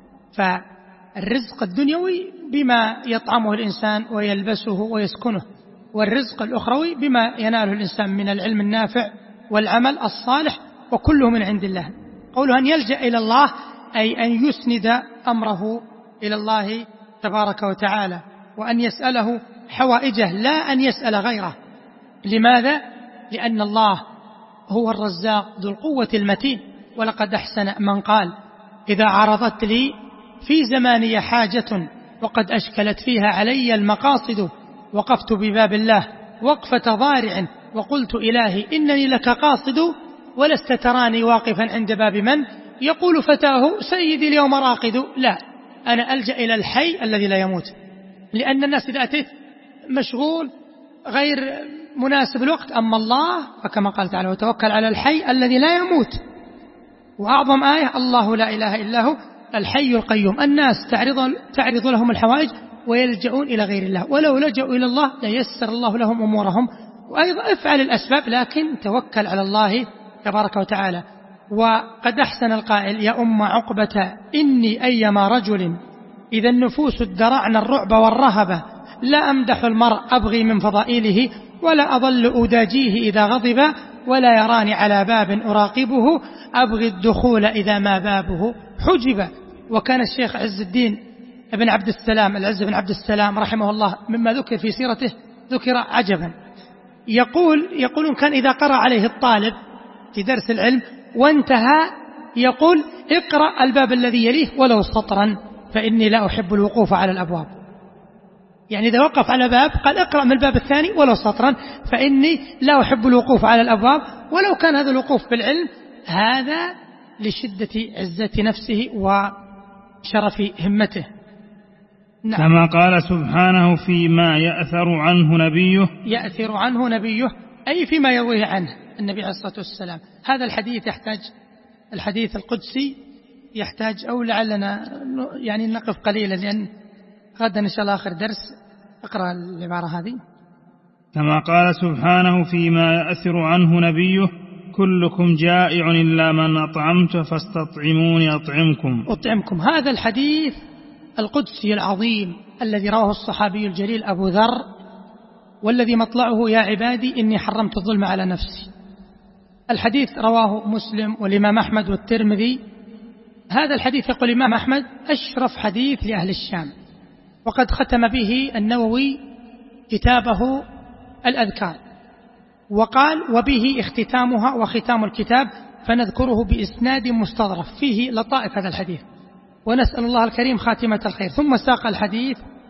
فالرزق الدنيوي بما يطعمه الإنسان ويلبسه ويسكنه، والرزق الأخروي بما يناله الإنسان من العلم النافع والعمل الصالح، وكله من عند الله. قوله أن يلجأ إلى الله أي أن يسند أمره إلى الله تبارك وتعالى، وأن يسأله حوائجه لا أن يسأل غيره. لماذا؟ لأن الله هو الرزاق ذو القوة المتين. ولقد أحسن من قال إذا عرضت لي في زماني حاجة وقد أشكلت فيها علي المقاصد وقفت بباب الله وقفة ضارع وقلت إلهي إنني لك قاصد ولست تراني واقفا عند باب من يقول فتاه سيدي اليوم راقد. لا، أنا ألجأ إلى الحي الذي لا يموت، لأن الناس إذا أتيت مشغول غير مناسب الوقت. أما الله فكما قال تعالى وتوكل على الحي الذي لا يموت. وأعظم آية الله لا إله إلا هو الحي القيوم. الناس تعرض لهم الحوائج ويلجؤون إلى غير الله، ولو لجأوا إلى الله ليسر الله لهم أمورهم. وأيضا افعل الأسباب لكن توكل على الله تبارك وتعالى. وقد أحسن القائل يا أم عقبة إني أيما رجل إذا النفوس ادرعن الرعب والرهبة لا أمدح المرء أبغي من فضائله ولا أظل أداجيه إذا غضب ولا يراني على باب أراقبه أبغي الدخول إذا ما بابه حجب. وكان الشيخ عز الدين ابن عبد السلام العز بن عبد السلام رحمه الله مما ذكر في سيرته ذكر عجبا. يقولون كان إذا قرأ عليه الطالب في درس العلم وانتهى يقول اقرأ الباب الذي يليه ولو سطرا فإني لا أحب الوقوف على الأبواب. يعني إذا وقف على باب قال اقرأ من الباب الثاني ولو سطرا فإني لا أحب الوقوف على الأبواب. ولو كان هذا الوقوف بالعلم هذا لشدة عزة نفسه وشرف همته. نعم. كما قال سبحانه فيما يأثر عنه نبيه أي فيما يرويه عنه النبي عليه الصلاة والسلام. هذا الحديث يحتاج الحديث القدسي يحتاج أو لعلنا يعني نقف قليلا لأن غدا إن شاء الله آخر درس اقرأ العبارة هذه. كما قال سبحانه فيما يأثر عنه نبيه كلكم جائع إلا من أطعمت فاستطعموني أطعمكم. هذا الحديث القدسي العظيم الذي رواه الصحابي الجليل أبو ذر والذي مطلعه يا عبادي إني حرمت الظلم على نفسي. الحديث رواه مسلم والإمام أحمد والترمذي. هذا الحديث يقول الإمام أحمد أشرف حديث لأهل الشام، وقد ختم به النووي كتابه الأذكار وقال وبه اختتامها وختام الكتاب فنذكره بإسناد مستظرف فيه لطائف هذا الحديث ونسأل الله الكريم خاتمة الخير. ثم ساق الحديث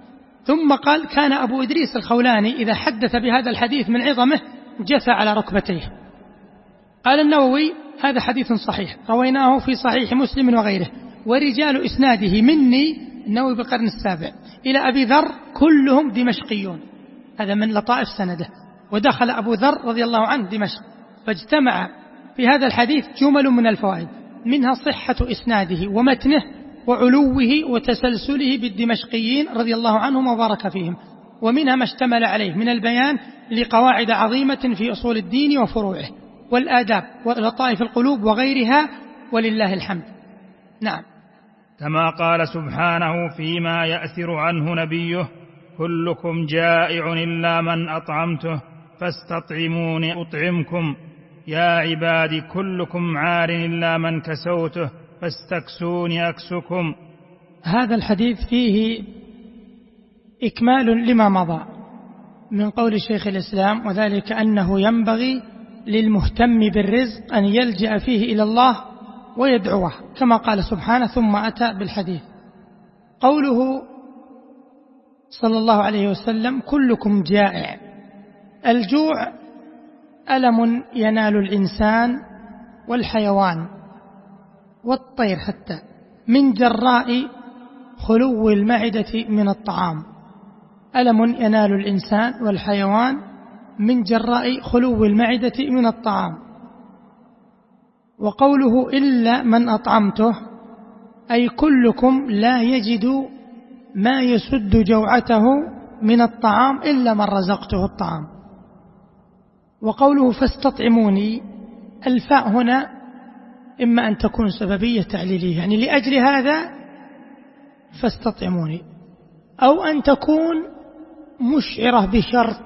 ثم قال: كان أبو إدريس الخولاني إذا حدث بهذا الحديث من عظمه جثى على ركبتيه. قال النووي: هذا حديث صحيح رويناه في صحيح مسلم وغيره، ورجال إسناده مني، النووي بالقرن السابع، إلى أبي ذر كلهم دمشقيون. هذا من لطائف سنده. ودخل أبو ذر رضي الله عنه دمشق، فاجتمع في هذا الحديث جمل من الفوائد، منها صحة إسناده ومتنه وعلوه وتسلسله بالدمشقيين رضي الله عنهم وبارك فيهم، ومنها ما اشتمل عليه من البيان لقواعد عظيمة في أصول الدين وفروعه والآداب ولطائف القلوب وغيرها، ولله الحمد. نعم. كما قال سبحانه فيما يأثر عنه نبيه: كلكم جائع إلا من أطعمته فاستطعموني أطعمكم، يا عبادي كلكم عار إلا من كسوته فاستكسوني أكسكم. هذا الحديث فيه إكمال لما مضى من قول شيخ الإسلام، وذلك أنه ينبغي للمهتم بالرزق أن يلجأ فيه إلى الله ويدعوه، كما قال سبحانه: ثم أتى بالحديث. قوله صلى الله عليه وسلم: كلكم جائع، الجوع ألم ينال الإنسان والحيوان والطير حتى من جراء خلو المعدة من الطعام. ألم ينال الإنسان والحيوان من جراء خلو المعدة من الطعام. وقوله إلا من أطعمته، أي كلكم لا يجد ما يسد جوعته من الطعام إلا من رزقته الطعام. وقوله فاستطعموني، الفاء هنا إما أن تكون سببية تعليلية، يعني لأجل هذا فاستطعموني، أو أن تكون مشعرة بشرط،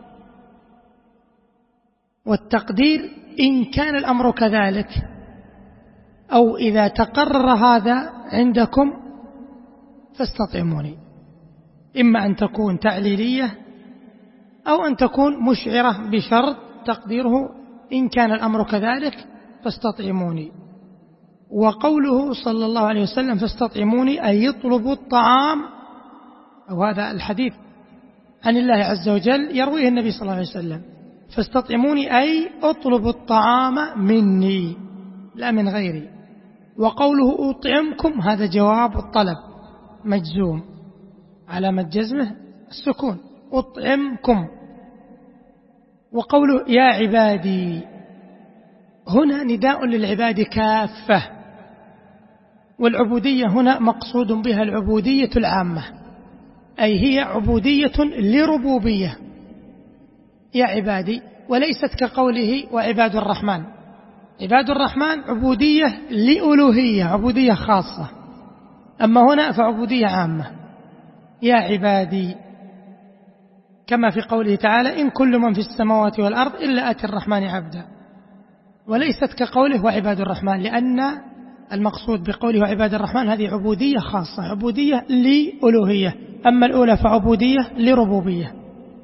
والتقدير إن كان الأمر كذلك، أو إذا تقرر هذا عندكم فاستطعموني، إما أن تكون تعليلية أو أن تكون مشعرة بشرط تقديره إن كان الأمر كذلك فاستطعموني. وقوله صلى الله عليه وسلم فاستطعموني أي يطلبوا الطعام، أو هذا الحديث عن الله عز وجل يرويه النبي صلى الله عليه وسلم، فاستطعموني أي اطلبوا الطعام مني لا من غيري. وقوله أطعمكم هذا جواب الطلب مجزوم، علامة جزمه السكون، أطعمكم. وقوله يا عبادي هنا نداء للعباد كافة، والعبودية هنا مقصود بها العبودية العامة، أي هي عبودية لربوبية، يا عبادي، وليست كقوله وعباد الرحمن. عباد الرحمن عبودية لألوهية، عبودية خاصة، أما هنا فعبودية عامة، يا عبادي، كما في قوله تعالى إن كل من في السماوات والأرض إلا آتي الرحمن عبدا. وليست كقوله وعباد الرحمن، لأن المقصود بقوله وعباد الرحمن هذه عبودية خاصة، عبودية لألوهية، أما الأولى فعبودية لربوبية.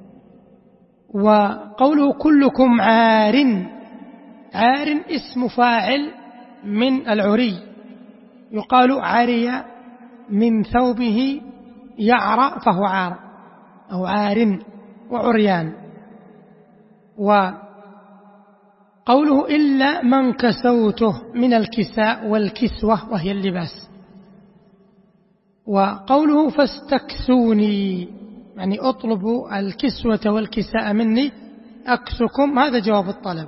وقوله كلكم عار، عار اسم فاعل من العري، يقال عري من ثوبه يعرى فهو عار أو عار وعريان. وقوله إلا من كسوته من الكساء والكسوة وهي اللباس. وقوله فاستكسوني يعني اطلبوا الكسوة والكساء مني أكسكم، هذا جواب الطلب.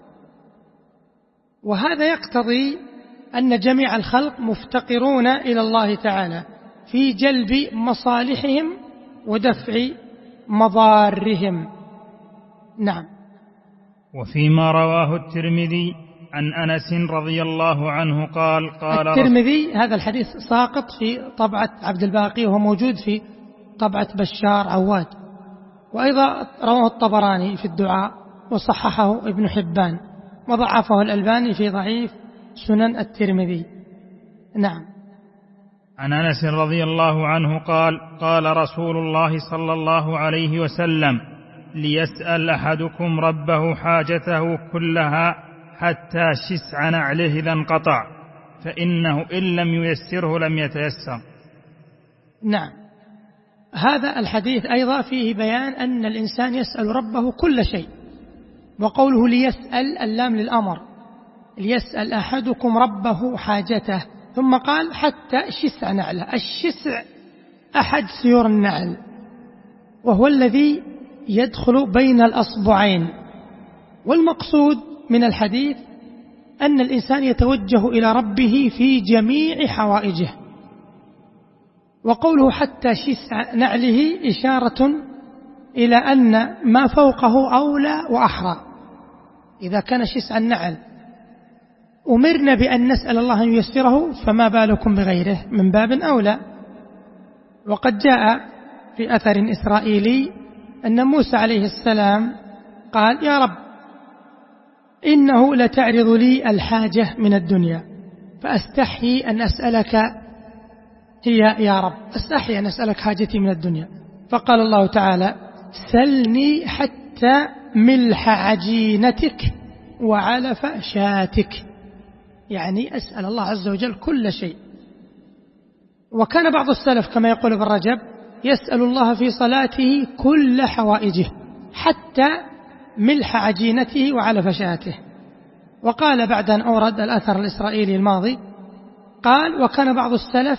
وهذا يقتضي أن جميع الخلق مفتقرون إلى الله تعالى في جلب مصالحهم ودفع مضارهم. نعم. وفيما رواه الترمذي عن أنس رضي الله عنه قال الترمذي هذا الحديث ساقط في طبعة عبد الباقي، وهو موجود في طبعة بشار عواد، وأيضا رواه الطبراني في الدعاء وصححه ابن حبان وضعفه الألباني في ضعيف سنن الترمذي. نعم. عن أنس رضي الله عنه قال رسول الله صلى الله عليه وسلم ليسأل أحدكم ربه حاجته كلها حتى شسع نعله إذا انقطع، فإنه إن لم ييسره لم يتيسر. نعم. هذا الحديث أيضا فيه بيان أن الإنسان يسأل ربه كل شيء، وقوله ليسأل اللام للأمر، ليسأل أحدكم ربه حاجته، ثم قال حتى شسع نعله. الشسع أحد سيور النعل، وهو الذي يدخل بين الأصبعين. والمقصود من الحديث أن الإنسان يتوجه إلى ربه في جميع حوائجه. وقوله حتى شسع نعله إشارة إلى أن ما فوقه أولى وأحرى. إذا كان شسع النعل أمرنا بأن نسأل الله أن ييسره، فما بالكم بغيره من باب أولى. وقد جاء في أثر إسرائيلي أن موسى عليه السلام قال: يا رب، إنه لتعرض لي الحاجة من الدنيا، فأستحي أن أسألك هي يا رب، أستحي أن أسألك حاجتي من الدنيا. فقال الله تعالى: سلني حتى ملح عجينتك وعلف شاتك، يعني أسأل الله عز وجل كل شيء. وكان بعض السلف كما يقول ابن رجب يسأل الله في صلاته كل حوائجه حتى ملح عجينته وعلف شاته. وقال بعد أن أورد الأثر الإسرائيلي الماضي، قال: وكان بعض السلف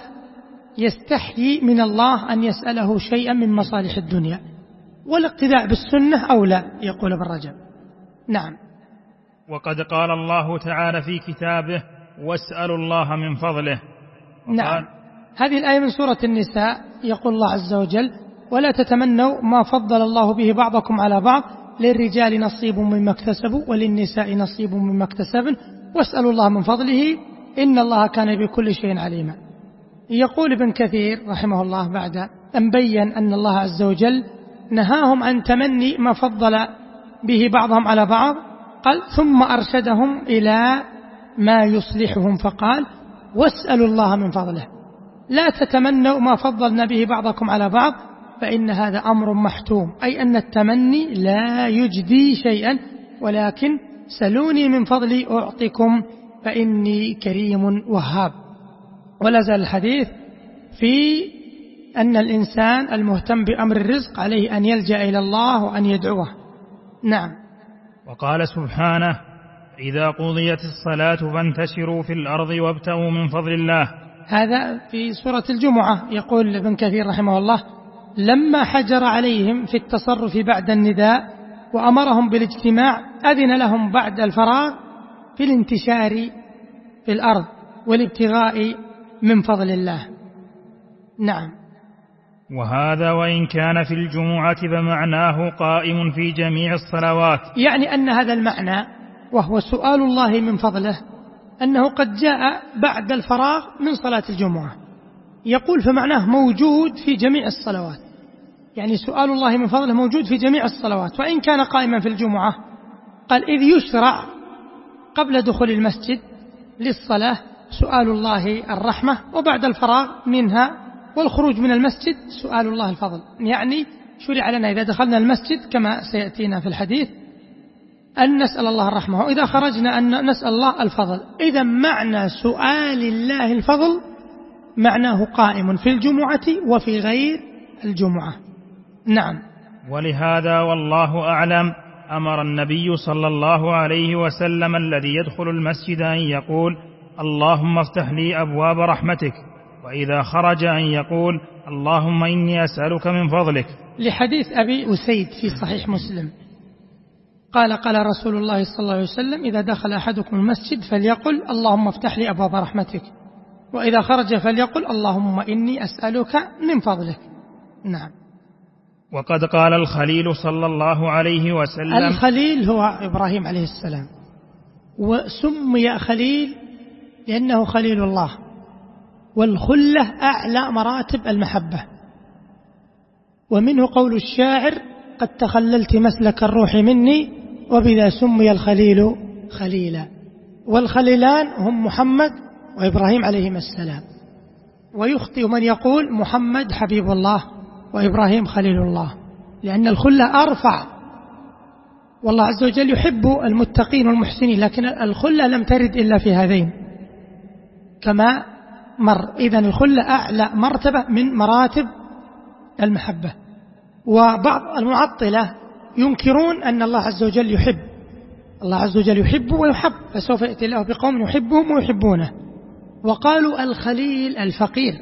يستحيي من الله أن يسأله شيئا من مصالح الدنيا، والاقتداء بالسنة أولى، يقول ابن رجب. نعم. وقد قال الله تعالى في كتابه: واسألوا الله من فضله. نعم، هذه الآية من سورة النساء. يقول الله عز وجل: ولا تتمنوا ما فضل الله به بعضكم على بعض، للرجال نصيب مما اكتسبوا وللنساء نصيب مما اكتسبن واسألوا الله من فضله إن الله كان بكل شيء عليما. يقول ابن كثير رحمه الله بعد أن بين أن الله عز وجل نهاهم عن تمني ما فضل به بعضهم على بعض، قال: ثم أرشدهم إلى ما يصلحهم، فقال: واسألوا الله من فضله، لا تتمنوا ما فضلنا به بعضكم على بعض، فإن هذا أمر محتوم، أي أن التمني لا يجدي شيئا، ولكن سلوني من فضلي أعطكم فإني كريم وهاب. ولا زال الحديث في أن الإنسان المهتم بأمر الرزق عليه أن يلجأ إلى الله وأن يدعوه. نعم. وقال سبحانه: إذا قضيت الصلاة فانتشروا في الأرض وابتغوا من فضل الله. هذا في سورة الجمعة. يقول ابن كثير رحمه الله: لما حجر عليهم في التصرف بعد النداء وأمرهم بالاجتماع، أذن لهم بعد الفراغ في الانتشار في الأرض والابتغاء من فضل الله. نعم. وهذا وإن كان في الجمعة فمعناه قائم في جميع الصلوات، يعني أن هذا المعنى وهو سؤال الله من فضله أنه قد جاء بعد الفراغ من صلاة الجمعة. يقول فمعناه موجود في جميع الصلوات، يعني سؤال الله من فضله موجود في جميع الصلوات. وإن كان قائما في الجمعة، قال: إذ يشرع قبل دخول المسجد للصلاة سؤال الله الرحمة، وبعد الفراغ منها والخروج من المسجد سؤال الله الفضل. يعني شرع لنا إذا دخلنا المسجد كما سيأتينا في الحديث أن نسأل الله الرحمة، وإذا خرجنا أن نسأل الله الفضل. إذا معنى سؤال الله الفضل معناه قائم في الجمعة وفي غير الجمعة. نعم. ولهذا والله أعلم أمر النبي صلى الله عليه وسلم الذي يدخل المسجد أن يقول: اللهم افتح لي أبواب رحمتك، وإذا خرج أن يقول: اللهم إني أسألك من فضلك، لحديث أبي أسيد في صحيح مسلم قال: قال رسول الله صلى الله عليه وسلم: إذا دخل أحدكم المسجد فليقل: اللهم افتح لي أبواب رحمتك، وإذا خرج فليقل: اللهم إني أسألك من فضلك. نعم. وقد قال الخليل صلى الله عليه وسلم: الخليل هو إبراهيم عليه السلام، وسمي خليل لأنه خليل الله، والخلة أعلى مراتب المحبة. ومنه قول الشاعر: قد تخللت مسلك الروح مني، وبذا سمي الخليل خليلا. والخليلان هم محمد وإبراهيم عليهما السلام. ويخطئ من يقول محمد حبيب الله وإبراهيم خليل الله، لأن الخلة أرفع، والله عز وجل يحب المتقين والمحسنين، لكن الخلة لم ترد إلا في هذين كما مر. إذن الخلة أعلى مرتبة من مراتب المحبة. وبعض المعطلة ينكرون أن الله عز وجل يحب، الله عز وجل يحب ويحب، فسوف يأتي الله بقوم يحبهم ويحبونه. وقالوا الخليل الفقير،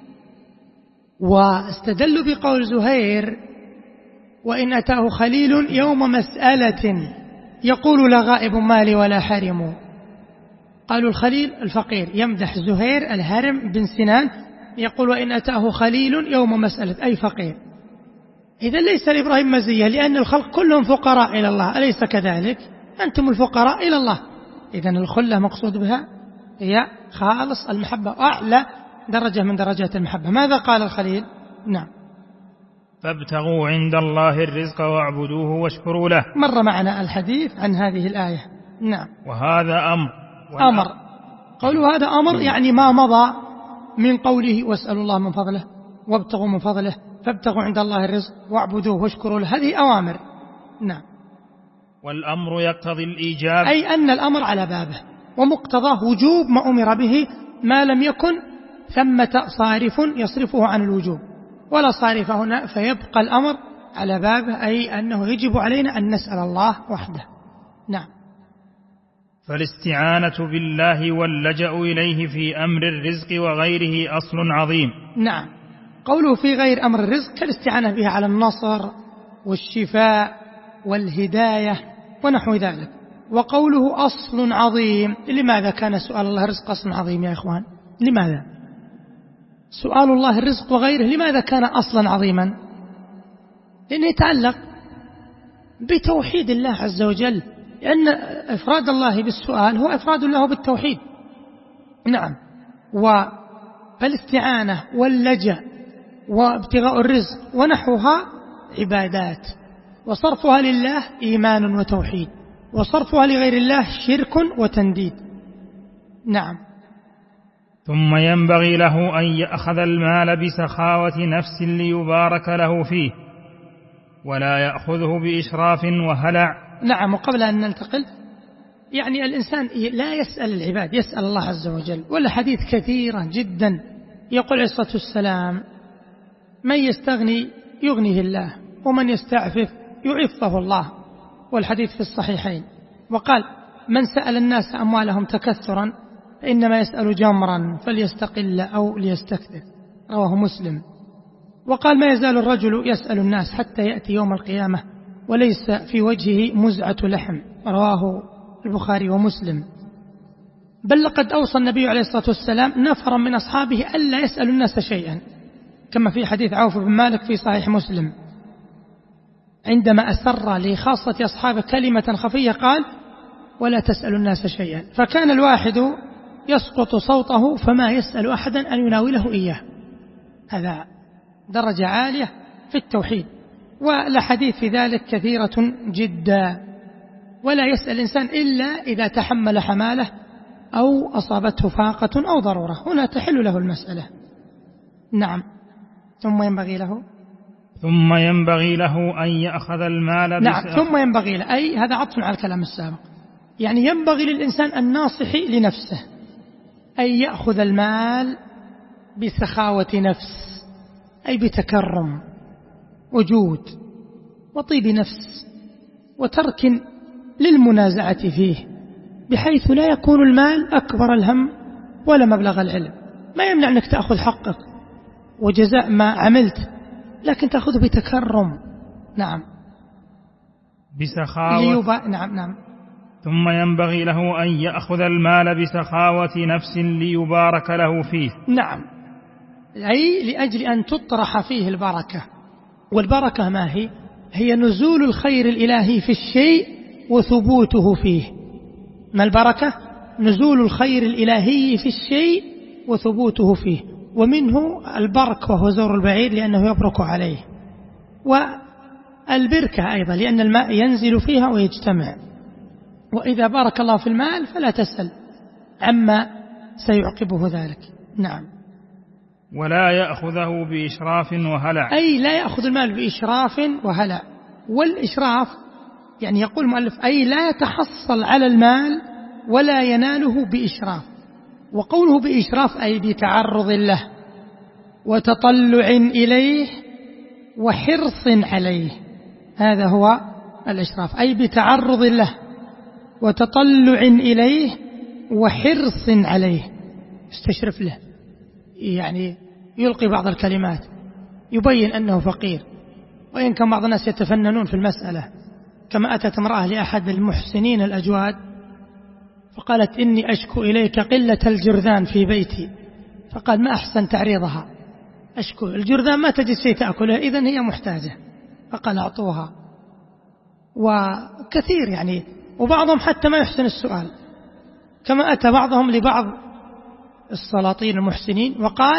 واستدلوا بقول زهير: وإن أتاه خليل يوم مسألة يقول لا غائب مالي ولا حرم. قالوا الخليل الفقير، يمدح زهير الهرم بن سنان يقول: وإن أتاه خليل يوم مسألة، أي فقير. إذا ليس لإبراهيم مزية، لأن الخلق كلهم فقراء إلى الله، أليس كذلك؟ أنتم الفقراء إلى الله. إذا الخلة مقصود بها هي خالص المحبة، أعلى درجة من درجات المحبة. ماذا قال الخليل؟ نعم: فابتغوا عند الله الرزق واعبدوه واشكروا له. مر معنا الحديث عن هذه الآية. نعم. وهذا أمر، قولوا هذا أمر يعني ما مضى من قوله: واسألوا الله من فضله وابتغوا من فضله، فابتغوا عند الله الرزق واعبدوه واشكروا له، هذه أوامر. نعم. والأمر يقتضي الإيجاب، أي أن الأمر على بابه، ومقتضاه وجوب ما أمر به، ما لم يكن ثمة صارف يصرفه عن الوجوب، ولا صارف هنا، فيبقى الأمر على بابه، أي أنه يجب علينا أن نسأل الله وحده. نعم. فالاستعانة بالله واللجأ إليه في أمر الرزق وغيره أصل عظيم. نعم. قوله في غير أمر الرزق كالاستعانة به على النصر والشفاء والهداية ونحو ذلك. وقوله أصل عظيم، لماذا كان سؤال الله الرزق أصل عظيم يا إخوان؟ لماذا سؤال الله الرزق وغيره لماذا كان أصلا عظيما؟ لأنه يتعلق بتوحيد الله عز وجل، لأن إفراد الله بالسؤال هو إفراد الله بالتوحيد. نعم. فالاستعانة واللجأ وابتغاء الرزق ونحوها عبادات، وصرفها لله إيمان وتوحيد، وصرفها لغير الله شرك وتنديد. نعم. ثم ينبغي له أن يأخذ المال بسخاوة نفس ليبارك له فيه، ولا يأخذه بإشراف وهلع. نعم. وقبل أن ننتقل، يعني الإنسان لا يسأل العباد، يسأل الله عز وجل. ولا حديث كثيرة جدا يقول عليه الصلاة والسلام: من يستغني يغنيه الله، ومن يستعفف يعفه الله، والحديث في الصحيحين. وقال: من سأل الناس أموالهم تكثرا فإنما يسأل جمرا فليستقل أو ليستكثر، رواه مسلم. وقال: ما يزال الرجل يسأل الناس حتى يأتي يوم القيامة وليس في وجهه مزعة لحم، رواه البخاري ومسلم. بل لقد أوصى النبي عليه الصلاة والسلام نفرا من أصحابه ألا يسأل الناس شيئا، كما في حديث عوف بن مالك في صحيح مسلم، عندما أسر لخاصة أصحابه كلمة خفية قال: ولا تسأل الناس شيئا. فكان الواحد يسقط صوته فما يسأل أحدا أن يناوله إياه. هذا درجة عالية في التوحيد، والحديث في ذلك كثيرة جدا. ولا يسأل الإنسان إلا إذا تحمل حماله أو أصابته فاقة أو ضرورة، هنا تحل له المسألة. نعم. ثم ينبغي له أن يأخذ المال. نعم. ثم ينبغي له، أي هذا عطف على الكلام السابق، يعني ينبغي للإنسان الناصح لنفسه أن يأخذ المال بسخاوة نفس، أي بتكرم وجود وطيب نفس وترك للمنازعة فيه، بحيث لا يكون المال أكبر الهم ولا مبلغ العلم. ما يمنع أنك تأخذ حقك وجزاء ما عملت، لكن تأخذه بتكرم. نعم. بسخاوة. نعم. ثم ينبغي له أن يأخذ المال بسخاوة نفس ليبارك له فيه. نعم. أي لأجل أن تطرح فيه البركة. والبركة ما هي؟ هي نزول الخير الإلهي في الشيء وثبوته فيه. ما البركة؟ نزول الخير الإلهي في الشيء وثبوته فيه، ومنه البرك وهو زور البعير لأنه يبرك عليه، والبركة أيضا لأن الماء ينزل فيها ويجتمع. وإذا بارك الله في المال فلا تسأل عما سيعقبه ذلك. نعم. ولا يأخذه بإشراف وهلع، أي لا يأخذ المال بإشراف وهلع. والإشراف يعني يقول المؤلف أي لا يتحصل على المال ولا يناله بإشراف. وقوله بإشراف أي بتعرض له وتطلع إليه وحرص عليه. هذا هو الإشراف، أي بتعرض له وتطلع إليه وحرص عليه، يستشرف له، يعني يلقي بعض الكلمات يبين أنه فقير، وإن كان بعض الناس يتفننون في المسألة، كما أتت امرأة لأحد المحسنين الأجواد فقالت إني أشكو إليك قلة الجرذان في بيتي، فقال ما أحسن تعريضها، أشكو الجرذان ما تجد شيء تأكله إذن هي محتاجة، فقال أعطوها. وكثير يعني، وبعضهم حتى ما يحسن السؤال، كما أتى بعضهم لبعض السلاطين المحسنين وقال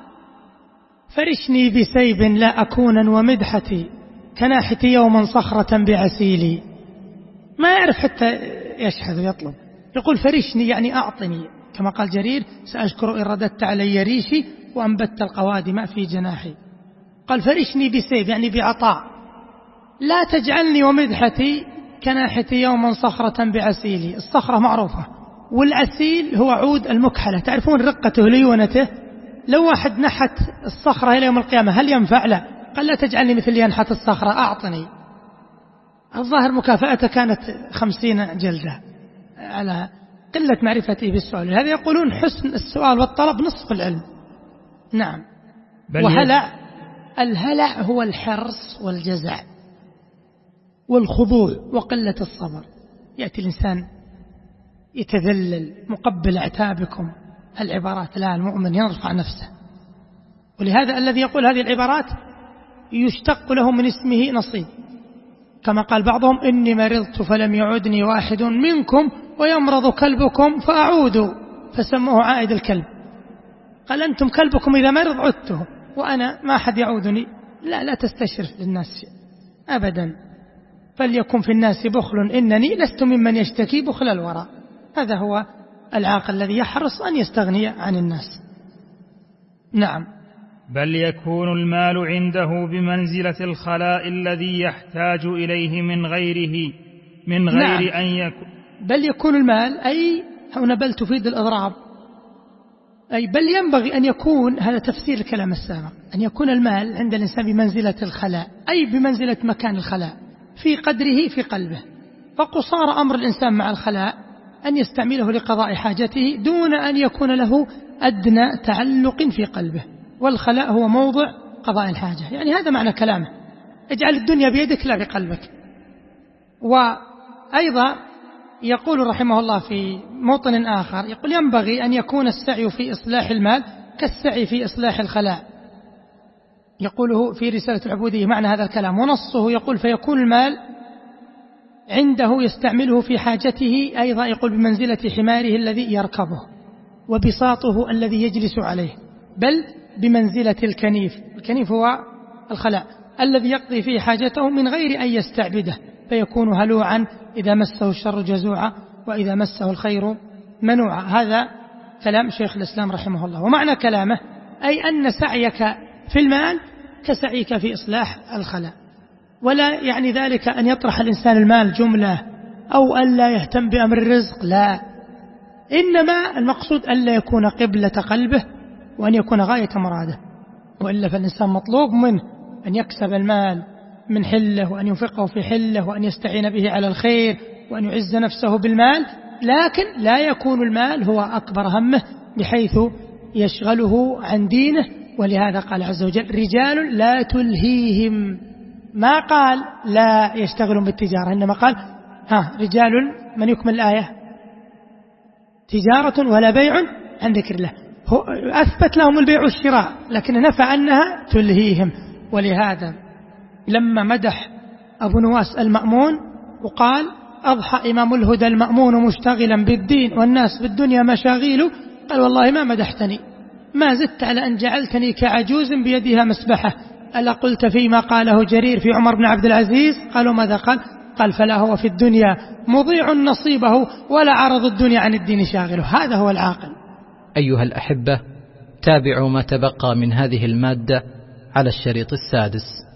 فرشني بسيب لا أكونا ومدحتي كناحتي يوما صخرة بعسيلي. ما يعرف حتى يشحذ ويطلب، يقول فرشني يعني أعطني، كما قال جرير سأشكر إن رددت علي ريشي وأنبت القوادم في جناحي. قال فرشني بسيب يعني بعطاء، لا تجعلني ومدحتي كناحتي يوما صخرة بعسيلي. الصخرة معروفة، والعسيل هو عود المكحلة، تعرفون رقته ليونته، لو واحد نحت الصخرة إلى يوم القيامة هل ينفع؟ لا. قال لا تجعلني مثل ينحت الصخرة، أعطني. الظاهر مكافأته كانت 50 جلدة على قلة معرفته بالسؤال. هذا يقولون حسن السؤال والطلب نصف العلم. نعم. وهلع، الهلع هو الحرص والجزع والخضوع وقلة الصبر. يأتي الإنسان يتذلل مقبل أعتابكم، العبارات لا، المؤمن يرفع نفسه. ولهذا الذي يقول هذه العبارات يشتق له من اسمه نصيب، كما قال بعضهم إني مرضت فلم يعدني واحد منكم ويمرض كلبكم فأعود، فسموه عائد الكلب. قال أنتم كلبكم إذا مرض عدته، وأنا ما أحد يعودني. لا تستشرف للناس أبدا، فليكن في الناس بخل إنني لست ممن يشتكي بخل الورى. هذا هو العاقل الذي يحرص أن يستغني عن الناس. نعم. بل يكون المال عنده بمنزلة الخلاء الذي يحتاج إليه من غير نعم. أن يكون، بل يكون المال، أي هنا بل تفيد الإضراب، أي بل ينبغي أن يكون، هذا تفسير الكلام السابق، أن يكون المال عند الإنسان بمنزلة الخلاء، أي بمنزلة مكان الخلاء في قدره في قلبه. فقصار أمر الإنسان مع الخلاء أن يستعمله لقضاء حاجته دون أن يكون له أدنى تعلق في قلبه، والخلاء هو موضع قضاء الحاجة. يعني هذا معنى كلامه، اجعل الدنيا بيدك لا بقلبك. وأيضا يقول رحمه الله في موطن آخر، يقول ينبغي أن يكون السعي في إصلاح المال كالسعي في إصلاح الخلاء، يقوله في رسالة العبودية معنى هذا الكلام. ونصه يقول فيكون المال عنده يستعمله في حاجته، أيضا يقول بمنزلة حماره الذي يركبه وبساطه الذي يجلس عليه، بل بمنزلة الكنيف هو الخلاء الذي يقضي فيه حاجته من غير أن يستعبده، فيكون هلوعا إذا مسه الشر جزوعا وإذا مسه الخير منوعا. هذا كلام شيخ الإسلام رحمه الله. ومعنى كلامه أي أن سعيك في المال كسعيك في إصلاح الخلاء، ولا يعني ذلك أن يطرح الإنسان المال جملة أو أن لا يهتم بأمر الرزق، لا، إنما المقصود أن لا يكون قبلة قلبه وأن يكون غاية مراده. وإلا فالإنسان مطلوب منه أن يكسب المال من حله وأن ينفقه في حله وأن يستعين به على الخير وأن يعز نفسه بالمال، لكن لا يكون المال هو أكبر همه بحيث يشغله عن دينه. ولهذا قال عز وجل رجال لا تلهيهم، ما قال لا يشتغلون بالتجارة، إنما قال رجال، من يكمل الآية، تجارة ولا بيع عن ذكر الله. أثبت لهم البيع والشراء لكن نفى أنها تلهيهم. ولهذا لما مدح أبو نواس المأمون وقال أضحى إمام الهدى المأمون مشتغلا بالدين والناس بالدنيا مشاغيل، قال والله ما مدحتني، ما زدت على أن جعلتني كعجوز بيدها مسبحة. ألا قلت فيما قاله جرير في عمر بن عبد العزيز؟ قالوا ماذا قال؟ قال فلا هو في الدنيا مضيع نصيبه ولا عرض الدنيا عن الدين شاغله. هذا هو العاقل. أيها الأحبة، تابعوا ما تبقى من هذه المادة على الشريط السادس.